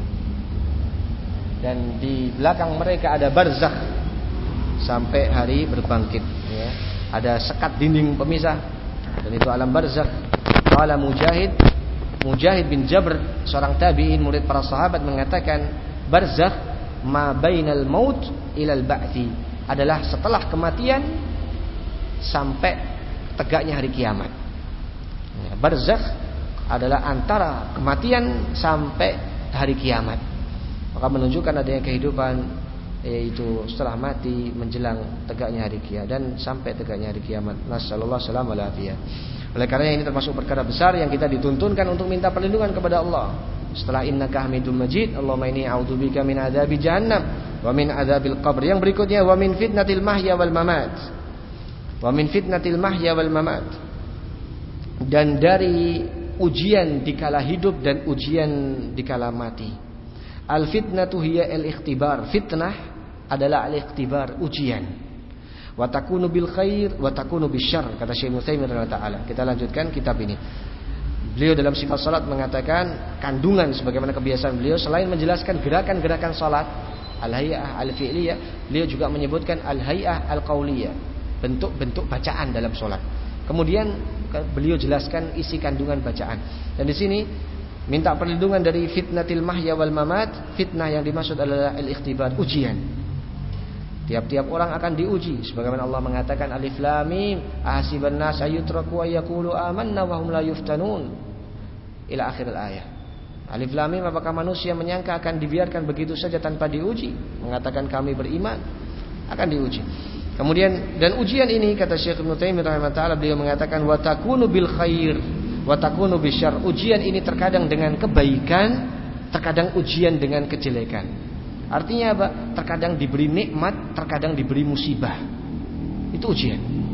dan di belakang mereka ada barzakh sampai hari berbangkit ya. Ada sekat dinding pemisah, dan itu alam barzakh. Qala Mujahid Mujahid bin Jabr, seorang tabi'in murid para sahabat, mengatakan barzakh ma bainal maut ilal ba'thi, adalah setelah kematian sampai tegaknya hari kiamat. Ya, barzakh adalah antara kematian sampai hari kiamat. Maka menunjukkan adanya kehidupan, yaitu setelah mati menjelang tegaknya hari kiamat dan sampai tegaknya hari kiamat. Nasallallahu salam wal afiyah. Oleh karena ini termasuk perkara besar yang kita dituntunkan untuk minta perlindungan kepada Allah. Setelah innaka hamidul majid, Allahumma inni a'udzubika min adzabi jahannam wa min adzabil qabr. Yang berikutnya wa min fitnatil mahya wal mamat. Wa min fitnatil mahya wal mamat. Dan dari ujian dikala hidup dan ujian dikala mati. Al fitnatu hiya al ikhtibar. Fitnah adalah al-ikhtibar, ujian. Wa takunu bil khair wa takunu bisyarr, kata Syekh Utsaimin rahimahullah taala. Kita lanjutkan kitab ini. Beliau dalam sifat salat mengatakan kandungan sebagaimana kebiasaan beliau, selain menjelaskan gerakan-gerakan salat al-hay'ah al-fi'liyah, beliau juga menyebutkan al-hay'ah al-qauliyah, bentuk-bentuk bacaan dalam salat. Kemudian beliau jelaskan isi kandungan bacaan. Dan di sini minta perlindungan dari fitnatil mahya wal mamat. Fitnah yang dimaksud adalah al-ikhtibar, ujian. Tiap-tiap orang akan diuji, sebagaimana Allah mengatakan alif lam mim ahasiban nas ayutraku ayaqulu amanna wa hum la yuftanun ila akhir ayat. Alif lam mim, apakah manusia menyangka akan dibiarkan begitu saja tanpa diuji? Mengatakan kami beriman, akan diuji. Kemudian dan ujian ini, kata Syekh Ibnu Taimiyah rahimahullah taala, beliau mengatakan wa takunu bil khair wa takunu bisyarr. Ujian ini terkadang dengan kebaikan, terkadang ujian dengan kejelekan. Artinya apa? Terkadang diberi nikmat, terkadang diberi musibah. Itu ujian.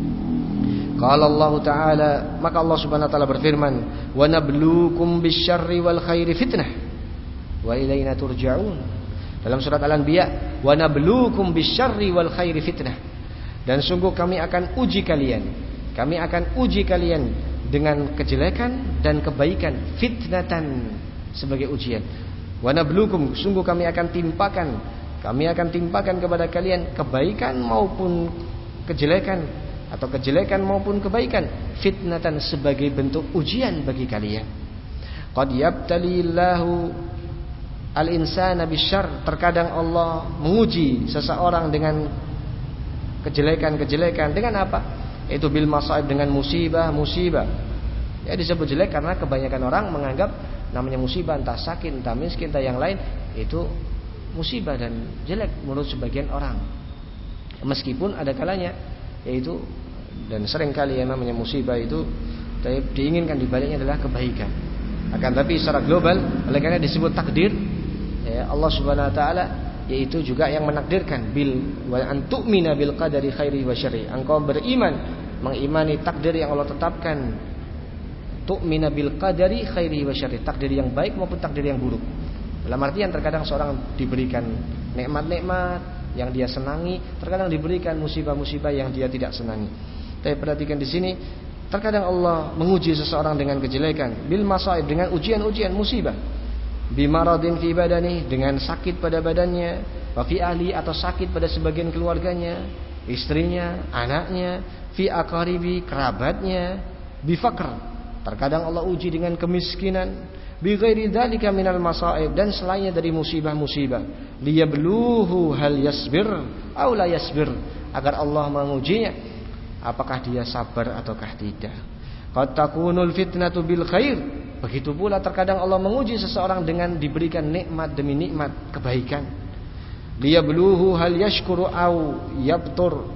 Qala Allah Ta'ala, maka Allah Subhanahu wa taala berfirman, "Wa nabluukum bisyarri wal khairi fitnah wa ilaina turja'un." Dalam surat Al-Anbiya, "Wa nabluukum bisyarri wal khairi fitnah." Dan sungguh kami akan uji kalian. Kami akan uji kalian dengan kejelekan dan kebaikan, fitnatan, sebagai ujian. Wa nabluukum, sungguh kami akan timpakan, kami akan timpakan kepada kalian kebaikan maupun kejelekan, atau kejelekan maupun kebaikan, fitnatan, sebagai bentuk ujian bagi kalian. Qad yabtalillahu al-insana bisyarr, terkadang Allah menguji seseorang dengan kejelekan-kejelekan. Dengan apa? Itu bil masaib, dengan musibah-musibah. Ya, disebut jelek karena kebanyakan orang menganggap namanya musibah, entah sakit, entah miskin, entah yang lain, itu musibah dan jelek menurut sebagian orang. Meskipun ada kalanya, yaitu dan sering kali yang namanya musibah itu diinginkan dibaliknya adalah kebaikan. Akan tapi secara global, oleh karena disebut takdir, ya, Allah Subhanahu wa taala yaitu juga yang menakdirkan, bil wa antu'mina bil qadari khairi wa syarri. Engkau beriman, mengimani takdir yang Allah tetapkan. Tu'mina bil qadari khairi wa syarri, takdir yang baik maupun takdir yang buruk. Dalam artian terkadang seorang diberikan nikmat-nikmat, yang dia senangi, terkadang diberikan musibah-musibah yang dia tidak senangi. Tapi perhatikan di sini, terkadang Allah menguji seseorang dengan kejelekan, bil masaib, dengan ujian-ujian musibah, bimaradin fi badani, dengan sakit pada badannya, wa fi ahli, atau sakit pada sebagian keluarganya, istrinya, anaknya, fi aqaribi, kerabatnya, bi faqr, terkadang Allah uji dengan kemiskinan, bi ghairi dzalika minal masaib, dan selainnya dari musibah-musibah, liyabluhu hal yasbir aw la yasbir, agar Allah mengujinya apakah dia sabar ataukah tidak. Qad takunul fitnatu bil khair, begitu pula terkadang Allah menguji seseorang dengan diberikan nikmat demi nikmat kebaikan. Liyabluhu hal yashkuru au yabtur,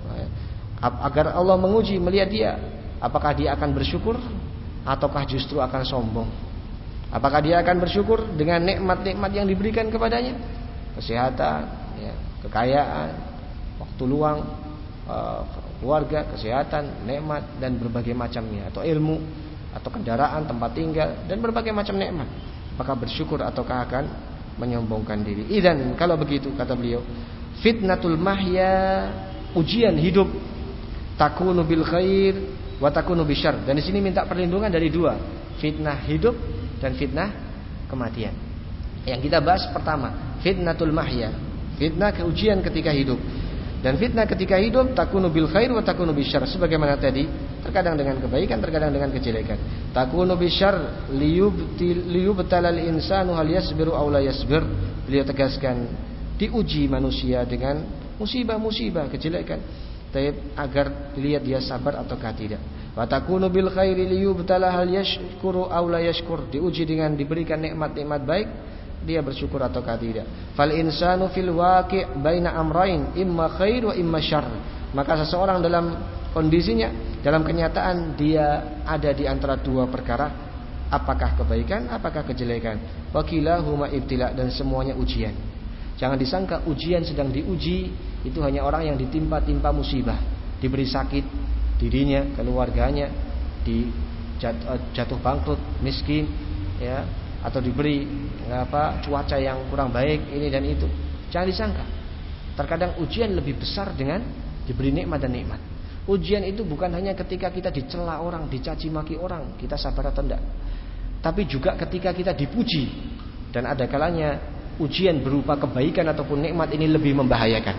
agar Allah menguji, melihat dia apakah dia akan bersyukur ataukah justru akan sombong. Apakah dia akan bersyukur dengan nikmat-nikmat yang diberikan kepadanya, kesehatan, ya, kekayaan, waktu luang, keluarga, kesehatan, nikmat, dan berbagai macamnya, atau ilmu, atau kendaraan, tempat tinggal, dan berbagai macam nikmat. Apakah bersyukur ataukah akan menyombongkan diri? Idzan, kalau begitu, kata beliau, fitnatul mahya, ujian hidup, takunu bil khair wa takunu bisyarr. Dan di sini minta perlindungan dari dua, fitnah hidup dan fitnah kematian. Yang kita bahas pertama, fitnatul mahya, fitnah keujian ketika hidup. Dan fitnah ketika hidup takunu bil khair wa takunu bisyarr, sebagaimana tadi, terkadang dengan kebaikan, terkadang dengan kejelekan. Takunu bisyarr liyubtil liyubtalal insanu hal yasbiru aw la yasbir. Beliau tegaskan, diuji manusia dengan musibah-musibah, kejelekan, tapi agar dilihat dia sabar ataukah tidak. Wa takunu bil khairi liyubtala hal yashkuru aw la yashkur, diuji dengan diberikan nikmat-nikmat baik, dia bersyukur ataukah tidak. Fal insanu fil waqi' baina amrayn, imma khair wa imma syarr. Maka seseorang dalam kondisinya, dalam kenyataan, dia ada di antara dua perkara, apakah kebaikan, apakah kejelekan. Wa kilahuma ibtila, dan semuanya ujian. Jangan disangka ujian sedang diuji itu hanya orang yang ditimpa-timpa musibah, diberi sakit dirinya, keluarganya, di jatuh bangkrut, miskin, ya, atau diberi apa cuaca yang kurang baik, ini dan itu. Jangan disangka. Terkadang ujian lebih besar dengan diberi nikmat dan nikmat. Ujian itu bukan hanya ketika kita dicela orang, dicaci maki orang, kita sabar atau tidak, tapi juga ketika kita dipuji. Dan ada kalanya ujian berupa kebaikan ataupun nikmat ini lebih membahayakan.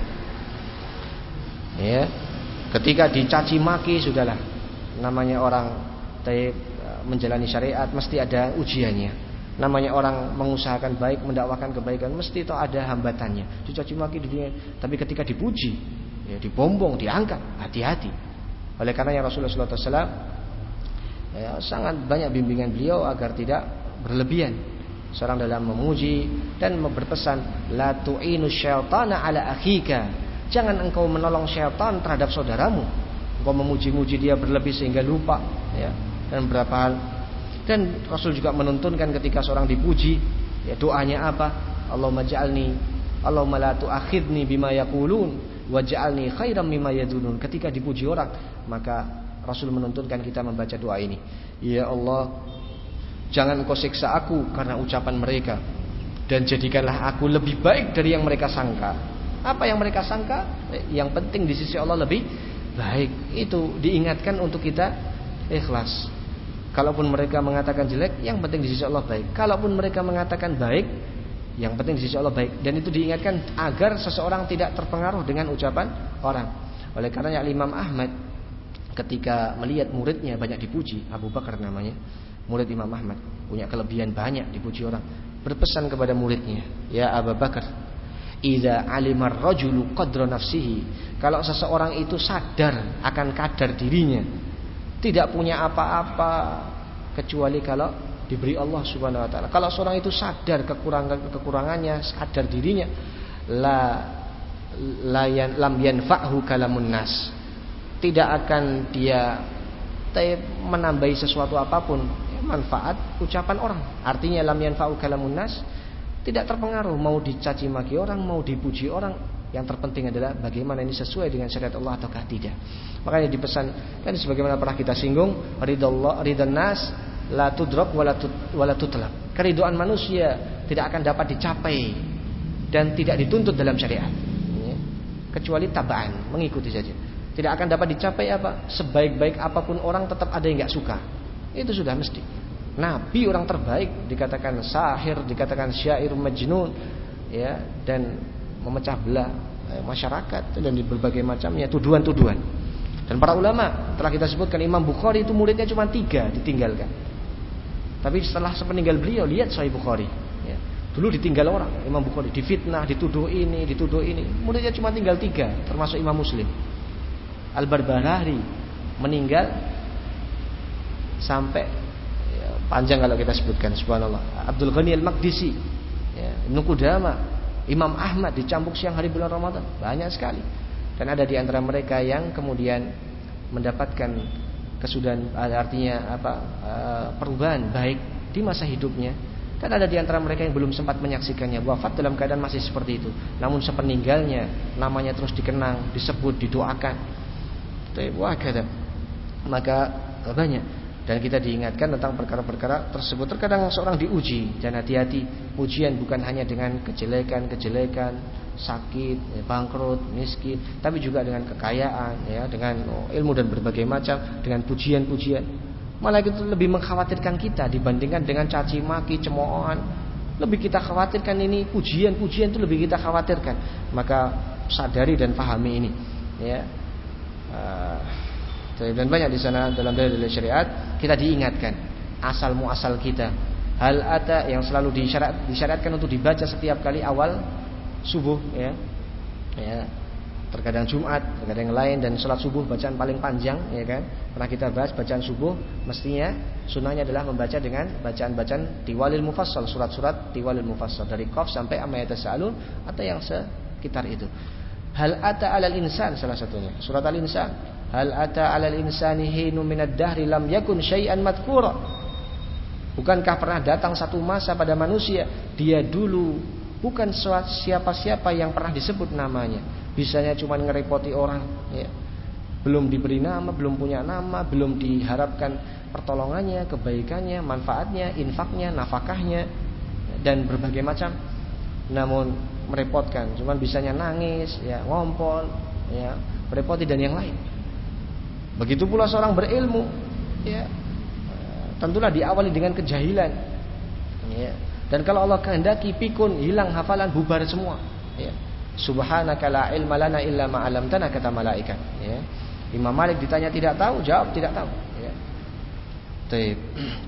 Ya, ketika dicaci maki, sudahlah, namanya orang menjalani syariat mesti ada ujiannya. Namanya orang mengusahakan baik, mendakwakan kebaikan, mesti itu ada hambatannya. Dicaci maki di dunia, tapi ketika dipuji, ya, dibombong, diangkat, hati-hati. Oleh karena Rasulullah shallallahu alaihi wasallam, ya, sangat banyak bimbingan beliau agar tidak berlebihan seorang dalam memuji, dan berpesan, la tu'inu syaitana ala akhika, jangan engkau menolong syaitan terhadap saudaramu. Engkau memuji-muji dia berlebih sehingga lupa, ya, dan beberapa hal. Dan Rasul juga menuntunkan ketika seorang dipuji, ya, doanya apa? Allahumma ja'alni, Allahumma la tu'akhidni bima yaqulun waj'alni khairam mimma yadunun. Ketika dipuji orang, maka Rasul menuntunkan kita membaca doa ini. Ya Allah, jangan engkau siksa aku karena ucapan mereka, dan jadikanlah aku lebih baik dari yang mereka sangka. Apa yang mereka sangka? Yang penting di sisi Allah lebih baik. Itu diingatkan untuk kita ikhlas. Kalaupun mereka mengatakan jelek, yang penting di sisi Allah baik. Kalaupun mereka mengatakan baik, yang penting di sisi Allah baik. Dan itu diingatkan agar seseorang tidak terpengaruh dengan ucapan orang. Oleh karenanya Imam Ahmad ketika melihat muridnya banyak dipuji, Abu Bakar namanya, murid Imam Ahmad, punya kelebihan banyak, dipuji orang, berpesan kepada muridnya, ya Abu Bakar, idza alimar rajulu qadra nafsihi, kalau seseorang itu sadar akan kadar dirinya, tidak punya apa-apa kecuali kalau diberi Allah Subhanahu wa taala. Kalau seorang itu sadar kekurangan kekurangannya, sadar dirinya, la la yan, lam yanfa'hu kalamun nas, tidak akan dia menambahi sesuatu apapun manfaat ucapan orang. Artinya lam yanfa'u kalamun nas, tidak terpengaruh mau dicaci maki orang, mau dipuji orang. Yang terpenting adalah bagaimana ini sesuai dengan syariat Allah ataukah tidak. Makanya dipesan, kan sebagaimana pernah kita singgung, ridallah ridan nas la tudrak wala tutlab. Keridhaan manusia tidak akan dapat dicapai dan tidak dituntut dalam syariat. kecuali tabaan, mengikuti saja. Tidak akan dapat dicapai apa? Sebaik-baik apapun orang tetap ada yang enggak suka. Itu sudah mesti. Nabi orang terbaik dikatakan sahir, dikatakan syair majnun, ya, dan memecah belah eh, masyarakat dan di berbagai macamnya tuduhan-tuduhan. Dan para ulama telah kita sebutkan Imam Bukhari itu muridnya cuma tiga ditinggalkan. Tapi setelah sepeninggal beliau lihat Sahih Bukhari, ya. Dulu ditinggal orang Imam Bukhari, difitnah, dituduh ini, dituduh ini. Muridnya cuma tinggal tiga, termasuk Imam Muslim. Al-Barbahari meninggal sampai ya, panjang kalau kita sebutkan, subhanallah. Abdul Ghani Al-Maqdisi, ya, Ibnu Qudamah, Imam Ahmad dicambuk siang hari bulan Ramadan, banyak sekali. Dan ada di antara mereka yang kemudian mendapatkan kesudahan, artinya apa? perubahan baik di masa hidupnya. Dan ada di antara mereka yang belum sempat menyaksikannya, wafat dalam keadaan masih seperti itu. Namun sepeninggalnya namanya terus dikenang, disebut, didoakan. Wah, kata. Maka banyak. Dan kita diingatkan tentang perkara-perkara tersebut. Terkadang seorang diuji, dan hati-hati. Ujian bukan hanya dengan kejelekan-kejelekan, sakit, bangkrut, miskin, tapi juga dengan kekayaan, ya, dengan ilmu dan berbagai macam, dengan pujian-pujian. Malah itu lebih mengkhawatirkan kita dibandingkan dengan caci maki, cemoohan. Lebih kita khawatirkan ini, pujian-pujian itu lebih kita khawatirkan. Maka sadari dan pahami ini, ya. Uh, dan banyak di sana dalam dalil syariat kita diingatkan asal muasal kita. Hal ata yang selalu disyarat, disyariatkan untuk dibaca setiap kali awal subuh, ya, ya. Terkadang Jumat, terkadang yang lain, dan sholat subuh bacaan paling panjang, ya kan? Pernah kita bahas bacaan subuh mestinya sunnahnya adalah membaca dengan bacaan-bacaan tiwalil mufassal, surat-surat tiwalil mufassal dari Qaf sampai amma yatasaalun atau yang sekitar itu. Hal ata 'alal insan salah satunya, surat Al-Insan. Hal ata 'alal insani hinum minad dahri lam yakun syai'an madhkura. Bukankah pernah datang satu masa pada manusia dia dulu bukan siapa-siapa yang pernah disebut namanya. Bisanya cuma ngerepoti orang, ya. Belum diberi nama, belum punya nama, belum diharapkan pertolongannya, kebaikannya, manfaatnya, infaknya, nafkahnya, dan berbagai macam. Namun merepotkan, cuma bisanya nangis, ya, ngompol, ya, merepoti dan yang lain. Begitu pula seorang berilmu, ya, tentulah diawali dengan kejahilan, ya. Dan kalau Allah kehendaki pikun, hilang hafalan, bubar semua, ya. Subhanaka la ilma lana illa ma 'allamtana, kata malaikat, ya. Imam Malik ditanya tidak tahu, jawab tidak tahu, ya. Taib.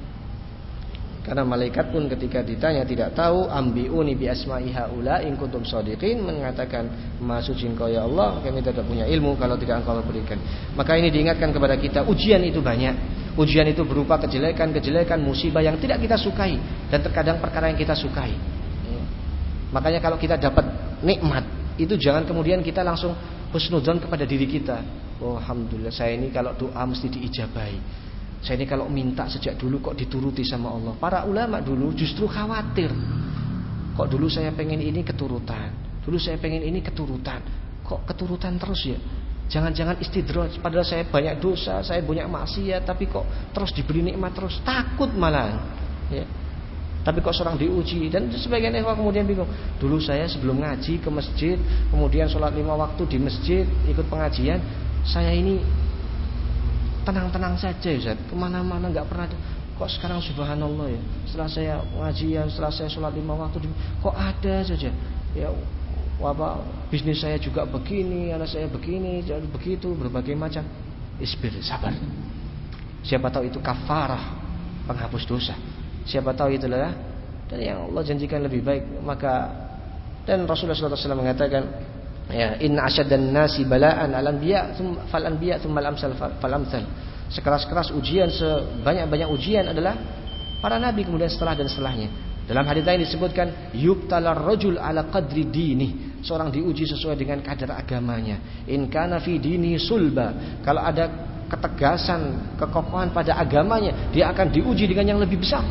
Karena malaikat pun ketika ditanya tidak tahu, ambiuni bi asma'i haula in kuntum shadiqin, mengatakan maha suci Engkau ya Allah, kami tidak punya ilmu kalau tidak Engkau berikan. Maka ini diingatkan kepada kita, ujian itu banyak. Ujian itu berupa kejelekan-kejelekan, musibah yang tidak kita sukai, dan terkadang perkara yang kita sukai, ya. Makanya kalau kita dapat nikmat, itu jangan kemudian kita langsung husnudzon kepada diri kita. Oh, alhamdulillah saya ini kalau doa mesti diijabahi. Saya ini kalau minta sejak dulu kok dituruti sama Allah. Para ulama dulu justru khawatir. Kok dulu saya pengen ini keturutan, dulu saya pengen ini keturutan, kok keturutan terus ya? Jangan-jangan istidraj, padahal saya banyak dosa, saya banyak maksiat, tapi kok terus diberi nikmat terus, takut malah, ya. Tapi kok seorang diuji, dan sebagian ikhwah kemudian bingung. Dulu saya sebelum ngaji ke masjid, kemudian sholat lima waktu di masjid, ikut pengajian, saya ini tenang-tenang saja, Ustaz. Kemana-mana nggak pernah. Kok sekarang subhanallah ya, setelah saya pengajian, setelah saya sholat lima waktu, kok ada saja, ya. Apa bisnis saya juga begini, anak saya begini, jadi begitu, berbagai macam. Isbir, sabar. Siapa tahu itu kafarah, penghapus dosa. Siapa tahu itulah dan yang Allah janjikan lebih baik. Maka dan Rasulullah shallallahu alaihi wasallam mengatakan, ya, inna asyaddan nasi bala'an al-anbiya fal anbiya tsumma al-amsal fal amsal. Sekeras-keras ujian, sebanyak-banyak ujian adalah para nabi, kemudian setelah dan setelahnya. Dalam hadits lain disebutkan yubtalar rajul ala qadri dini, seorang diuji sesuai dengan kadar agamanya. In kana fi dini sulba, kalau ada ketegasan, kekokohan pada agamanya, dia akan diuji dengan yang lebih besar,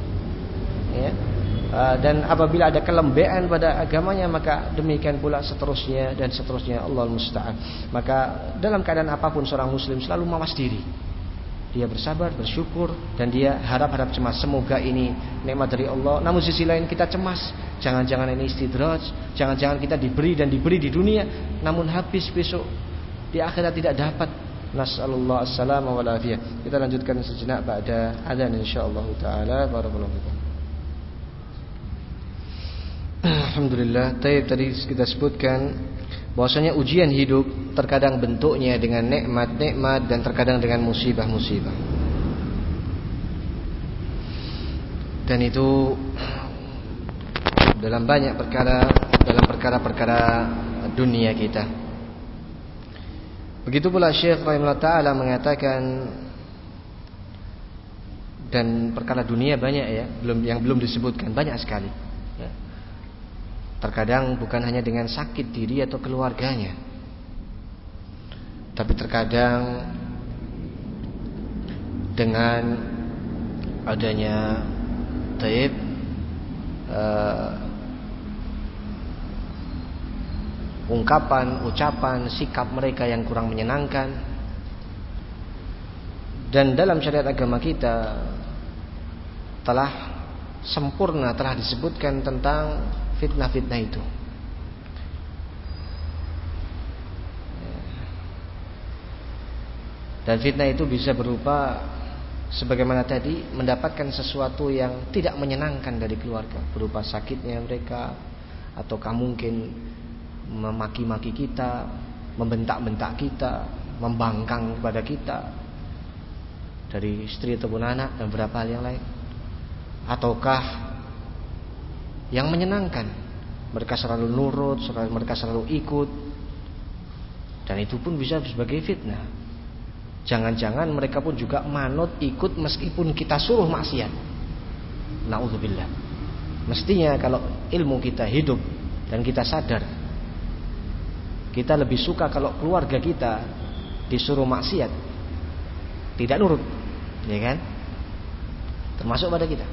ya. Dan apabila ada kelembean pada agamanya, maka demikian pula seterusnya dan seterusnya. Allahul musta'an. Maka dalam keadaan apapun seorang muslim selalu mawas diri, dia bersabar, bersyukur, dan dia harap-harap cemas, semoga ini nikmat dari Allah. Namun sisi lain kita cemas, jangan-jangan ini istidraj, jangan-jangan kita diberi dan diberi di dunia, namun habis besok di akhirat tidak dapat. Nasallallahu as-salama wal afiyah. Kita lanjutkan sejenak pada adzan insyaallah taala. Barakallahu fikum. Alhamdulillah. Tadi kita sebutkan bahwasanya ujian hidup terkadang bentuknya dengan nikmat-nikmat dan terkadang dengan musibah-musibah. Dan itu dalam banyak perkara, dalam perkara-perkara dunia kita. Begitu pula Syekh rahimahullah taala mengatakan, dan perkara dunia banyak ya, belum yang belum disebutkan banyak sekali. Ya. Terkadang bukan hanya dengan sakit diri atau keluarganya, tapi terkadang dengan adanya taib uh, ungkapan, ucapan, sikap mereka yang kurang menyenangkan. Dan dalam syariat agama kita telah sempurna, telah disebutkan tentang fitnah-fitnah itu. Dan fitnah itu bisa berupa sebagaimana tadi, mendapatkan sesuatu yang tidak menyenangkan dari keluarga, berupa sakitnya mereka, ataukah mungkin memaki-maki kita, membentak-bentak kita, membangkang kepada kita dari istri ataupun anak dan beberapa hal yang lain. Ataukah yang menyenangkan, mereka selalu nurut, mereka selalu ikut, dan itu pun bisa sebagai fitnah. Jangan-jangan mereka pun juga manut ikut meskipun kita suruh maksiat. Na'udzubillah. Mestinya kalau ilmu kita hidup dan kita sadar, kita lebih suka kalau keluarga kita disuruh maksiat, tidak nurut, ya kan? Termasuk pada kita.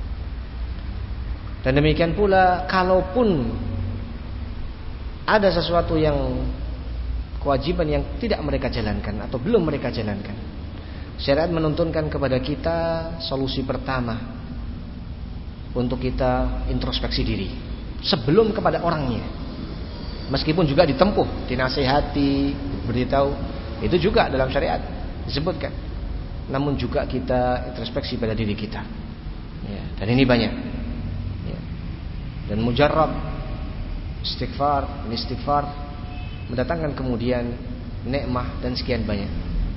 Dan demikian pula kalaupun ada sesuatu yang kewajiban yang tidak mereka jalankan atau belum mereka jalankan, syariat menuntunkan kepada kita solusi pertama untuk kita introspeksi diri sebelum kepada orangnya. Meskipun juga ditempuh, dinasihati, diberitahu, itu juga dalam syariat disebutkan. Namun juga kita introspeksi pada diri kita, ya, dan ini banyak, ya. Dan mujarrab istighfar, istighfar mendatangkan kemudian nikmah dan sekian banyak.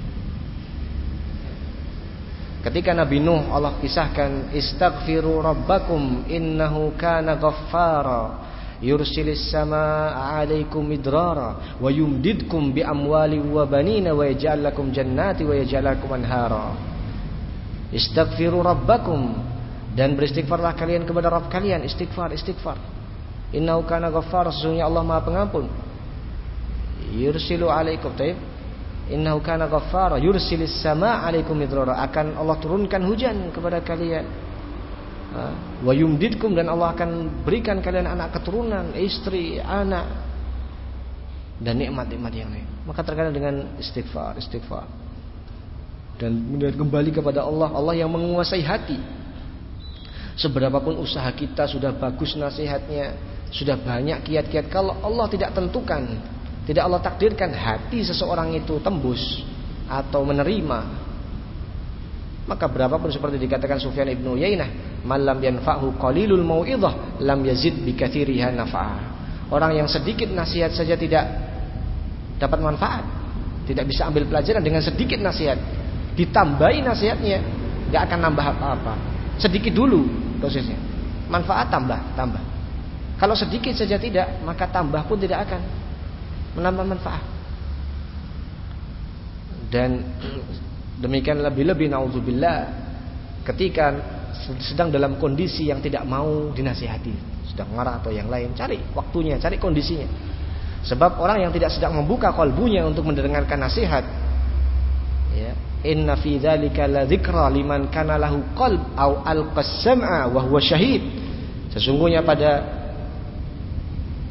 Ketika Nabi Nuh Allah kisahkan, istaghfiru rabbakum innahu kana ghaffara yursilis samaa 'alaikum midrara wa yumdidkum bi amwali wa banina wa yaj'al lakum jannati wa yaj'al lakum anhara. Istaghfiru rabbakum, dan beristighfarlah kalian kepada Rabb kalian. Istighfar, istighfar. Innahu kana ghaffara, sesungguhnya Allah Maha Pengampun. Yursilu 'alaikum taib. Innahu kana ghaffara yursilis samaa 'alaikum midrara, akan Allah turunkan hujan kepada kalian. Wa yumdidkum, dan Allah akan berikan kalian anak keturunan, istri, anak, dan nikmat-nikmat yang lain. Maka terkadang dengan istighfar, istighfar, dan kemudian kembali kepada Allah, Allah yang menguasai hati. Seberapapun usaha kita sudah bagus nasihatnya, sudah banyak kiat-kiat, kalau Allah tidak tentukan, tidak Allah takdirkan hati seseorang itu tembus atau menerima, maka berapapun seperti dikatakan Sufyan ibnu Uyainah, malam yanfa'hu qalilul mau'izah lam yazid bi katsiriha naf'a. Orang yang sedikit nasihat saja tidak dapat manfaat, tidak bisa ambil pelajaran dengan sedikit nasihat. Ditambahi nasihatnya enggak akan nambah apa-apa. Sedikit dulu prosesnya. Manfaat tambah, tambah. Kalau sedikit saja tidak, maka tambah pun tidak akan menambah manfaat. Dan demikian lebih-lebih naudzubillah ketika sedang dalam kondisi yang tidak mau dinasihati, sedang marah atau yang lain, cari waktunya, cari kondisinya. Sebab orang yang tidak sedang membuka kalbunya untuk mendengarkan nasihat, ya, inna fi dzalika ladzikra liman kana lahu qalb au alqas sam'a wa huwa syahid. Sesungguhnya pada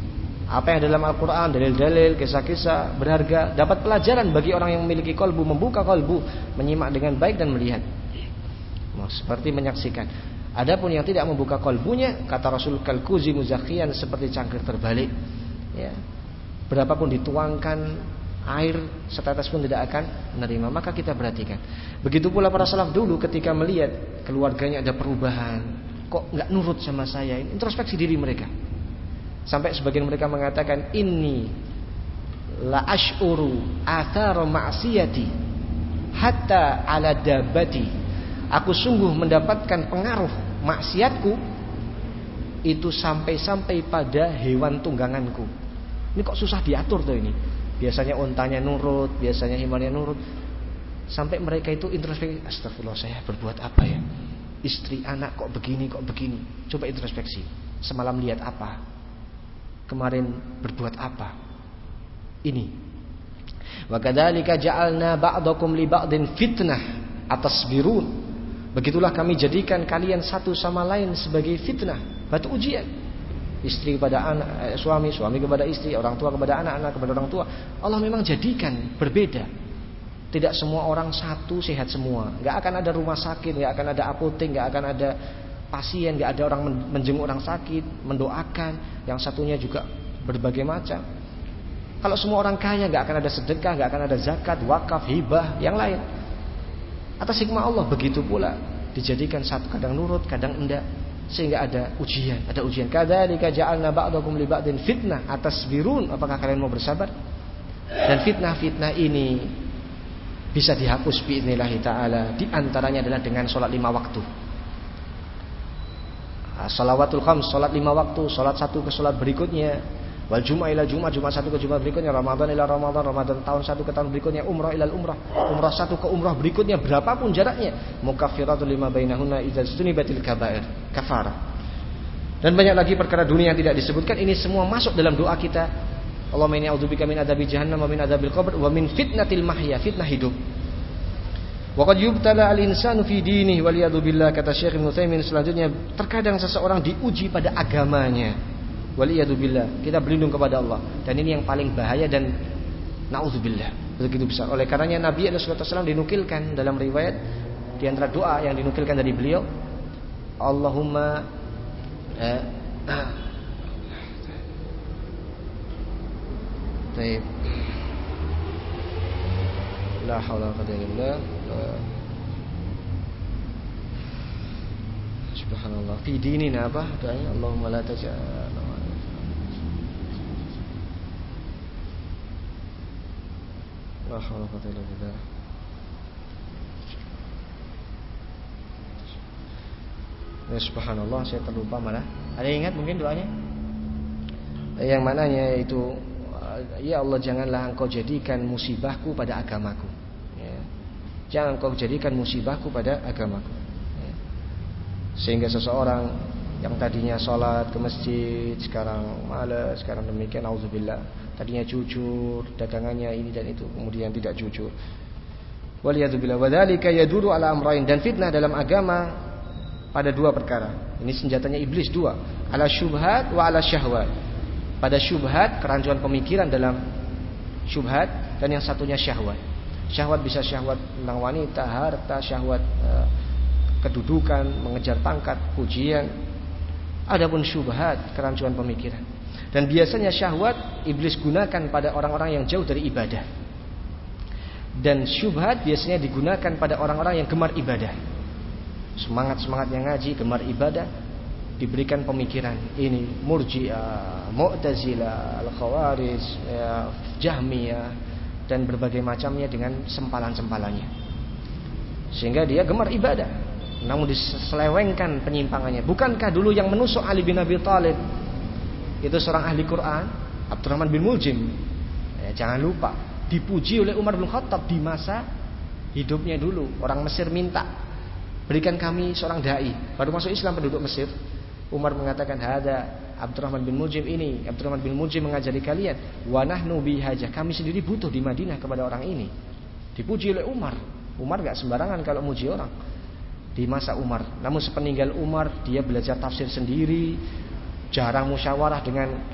Apa yang dalam Al-Quran, dalil-dalil, kisah-kisah berharga, dapat pelajaran bagi orang yang memiliki kolbu, membuka kolbu, menyimak dengan baik dan melihat. Nah, seperti menyaksikan. Adapun yang tidak membuka kolbunya, kata Rasul, kalkuzi muzakhian, seperti cangkir terbalik. Ya. Berapapun dituangkan air, setetes pun tidak akan menerima. Maka kita perhatikan. Begitu pula para salaf dulu ketika melihat keluarganya ada perubahan, kok nggak nurut sama saya, introspeksi diri mereka. Sampai sebagian mereka mengatakan, inni la ash'uru athara ma'siyati hatta ala dabati. Aku sungguh mendapatkan pengaruh maksiatku itu sampai-sampai pada hewan tungganganku. Ini kok susah diatur tuh ini. Biasanya ontanya nurut, biasanya hewannya nurut. Sampai mereka itu introspeksi, astagfirullah, saya berbuat apa ya? Istri, anak kok begini, kok begini. Coba introspeksi. Semalam lihat apa? Kemarin berbuat apa? Ini. Wa kadzalika ja'alna ba'dakum li ba'din fitnah atasbirun. Begitulah kami jadikan kalian satu sama lain sebagai fitnah, batu ujian. Istri kepada anak, eh, suami, suami kepada istri, orang tua kepada anak, anak kepada orang tua. Allah memang jadikan berbeda. Tidak semua orang satu sehat semua. Enggak akan ada rumah sakit, enggak akan ada apotek, enggak akan ada pasien, enggak ada orang menjenguk orang sakit, mendoakan. Yang satunya juga berbagai macam. Kalau semua orang kaya, enggak akan ada sedekah, enggak akan ada zakat, wakaf, hibah, yang lain. Atas hikmah Allah begitu pula dijadikan satu, kadang nurut, kadang enggak, sehingga ada ujian, ada ujian. Kadzalika ja'alna ba'dakum li ba'din fitnah atasbirun. Apakah kalian mau bersabar? Dan fitnah-fitnah ini bisa dihapus bi'idznillah ta'ala. Di antaranya adalah dengan sholat lima waktu. Shalawatul khams, sholat lima waktu, sholat satu ke sholat berikutnya. Wal jum'ah ila jum'ah, jum'ah satu ke jum'ah berikutnya. Ramadan ila Ramadan, Ramadan tahun satu ke tahun berikutnya. Umrah ila umrah, umrah satu ke umrah berikutnya. Berapapun jaraknya. Mukaffiratul lima bainahunna idza sunibatil kaba'ir, kafarah. Dan banyak lagi perkara dunia yang tidak disebutkan. Ini semua masuk dalam doa kita. Allahumma inni a'udzubika min adzabi jahannam wa min adzabil qabr wa min fitnatil mahya, fitnah hidup. Wa qad yubtala al-insanu fi dinihi wal yadu billah, kata Syekh Ibnu Utsaimin selanjutnya, terkadang seseorang diuji pada agamanya. Wal yadu billah, kita berlindung kepada Allah. Dan ini yang paling bahaya dan naudzubillah, begitu besar. Oleh karenanya Nabi sallallahu alaihi wasallam dinukilkan dalam riwayat, di antara doa yang dinukilkan dari beliau, Allahumma eh, Taib. La haula wa la quwwata illa billah. Subhanallah. Fi dinina apa doanya? Allahumma la taj'al. La haula wa la quwwata illa billah. Ya subhanallah, saya terlupa malah. Ada yang ingat mungkin doanya? Yang mananya itu, ya Allah, janganlah engkau jadikan musibahku pada agamaku, ya. Jangan engkau jadikan musibahku pada agamaku, ya. Sehingga seseorang yang tadinya sholat ke masjid sekarang malas, sekarang demikian, auzubillah. Tadinya jujur, dagangannya ini dan itu, kemudian tidak jujur. Waliyadzubillah. Wadzalika yaduru ala amrain. Dan fitnah dalam agama pada dua perkara. Ini senjatanya iblis dua. Ala syubhat wa ala syahwat. Pada syubhat, kerancuan pemikiran dalam syubhat, dan yang satunya syahwat. Syahwat bisa syahwat tentang wanita, harta, syahwat uh, kedudukan, mengejar pangkat, pujian. Adapun syubhat, kerancuan pemikiran. Dan biasanya syahwat iblis gunakan pada orang-orang yang jauh dari ibadah. Dan syubhat biasanya digunakan pada orang-orang yang gemar ibadah. Semangat-semangatnya ngaji, gemar ibadah, diberikan pemikiran ini Murji'ah, Mu'tazilah, Al-Khawarij, ya, Jahmiyah, dan berbagai macamnya dengan sempalan-sempalannya. Sehingga dia gemar ibadah, namun diselewengkan penyimpangannya. Bukankah dulu yang menusuk Ali bin Abi Thalib itu seorang ahli Quran, Abdurrahman bin Muljim, ya, jangan lupa dipuji oleh Umar bin Khattab di masa hidupnya dulu. Orang Mesir minta, berikan kami seorang dai. Baru masuk Islam penduduk Mesir, Umar mengatakan, hada Abdurrahman bin Muljim, ini Abdurrahman bin Muljim mengajari kalian. Wa nahnu bihajah, kami sendiri butuh di Madinah kepada orang ini. Dipuji oleh Umar. Umar gak sembarangan kalau muji orang di masa Umar. Namun sepeninggal Umar, dia belajar tafsir sendiri, jarang musyawarah dengan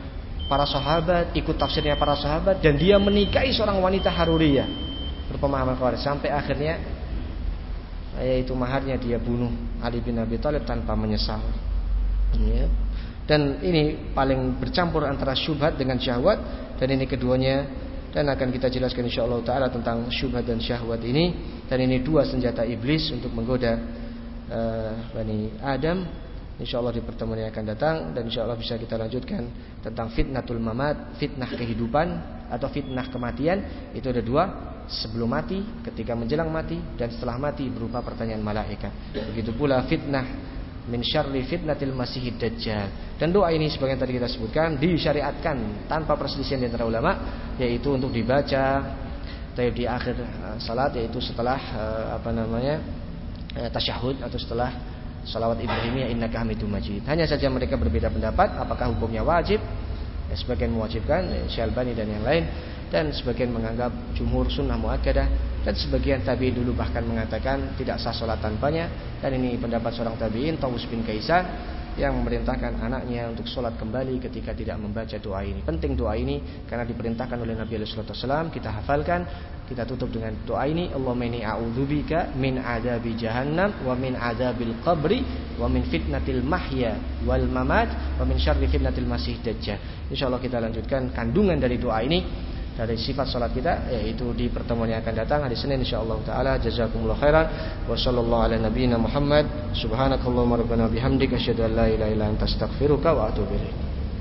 para sahabat, ikut tafsirnya para sahabat, dan dia menikahi seorang wanita Haruriyah berpemahaman Khawarij, sampai akhirnya yaitu maharnya dia bunuh Ali bin Abi Thalib tanpa menyesal. Ya. Dan ini paling bercampur antara syubhat dengan syahwat, dan ini keduanya, dan akan kita jelaskan insyaallah taala tentang syubhat dan syahwat ini. Dan ini dua senjata iblis untuk menggoda uh, Bani Adam. InsyaAllah di pertemuan yang akan datang. Dan insyaAllah bisa kita lanjutkan tentang fitnatul mamat, fitnah kehidupan atau fitnah kematian. Itu ada dua, sebelum mati, ketika menjelang mati, dan setelah mati berupa pertanyaan malaikat. Begitu pula fitnah min syarri fitnatil masihid dajjal. Dan doa ini sebagian tadi kita sebutkan disyariatkan tanpa perselisihan di antara ulama, yaitu untuk dibaca di akhir salat, yaitu setelah apa namanya tasyahud atau setelah salawat Ibrahimiyah innaka hamidum majid. Hanya saja mereka berbeda pendapat apakah hukumnya wajib. Ya, sebagian mewajibkan, Syalbani dan yang lain, dan sebagian menganggap jumhur sunnah muakkadah, dan sebagian tabi'in dulu bahkan mengatakan tidak sah salat tanpanya. Dan ini pendapat seorang tabi'in, Tawus bin Kaisan, yang memerintahkan anaknya untuk sholat kembali ketika tidak membaca doa ini. Penting doa ini karena diperintahkan oleh Nabi sallallahu alaihi wasallam. Kita hafalkan, kita tutup dengan doa ini. Allahumma inni a'udzubika min adabi jahannam wa min adabil qabri wa min fitnatil mahya wal mamat wa min syarri fitnatil masih dajjal. Insyaallah kita lanjutkan kandungan dari doa ini dari sifat salat kita, yaitu di pertemuan yang akan datang hari Senin insyaallah taala. Jazakumullah khairan wa sallallahu ala nabiyyina Muhammad. Subhanakallahumma rabbana bihamdika asyhadu an la ilaha illa anta astaghfiruka wa atubu ilaik.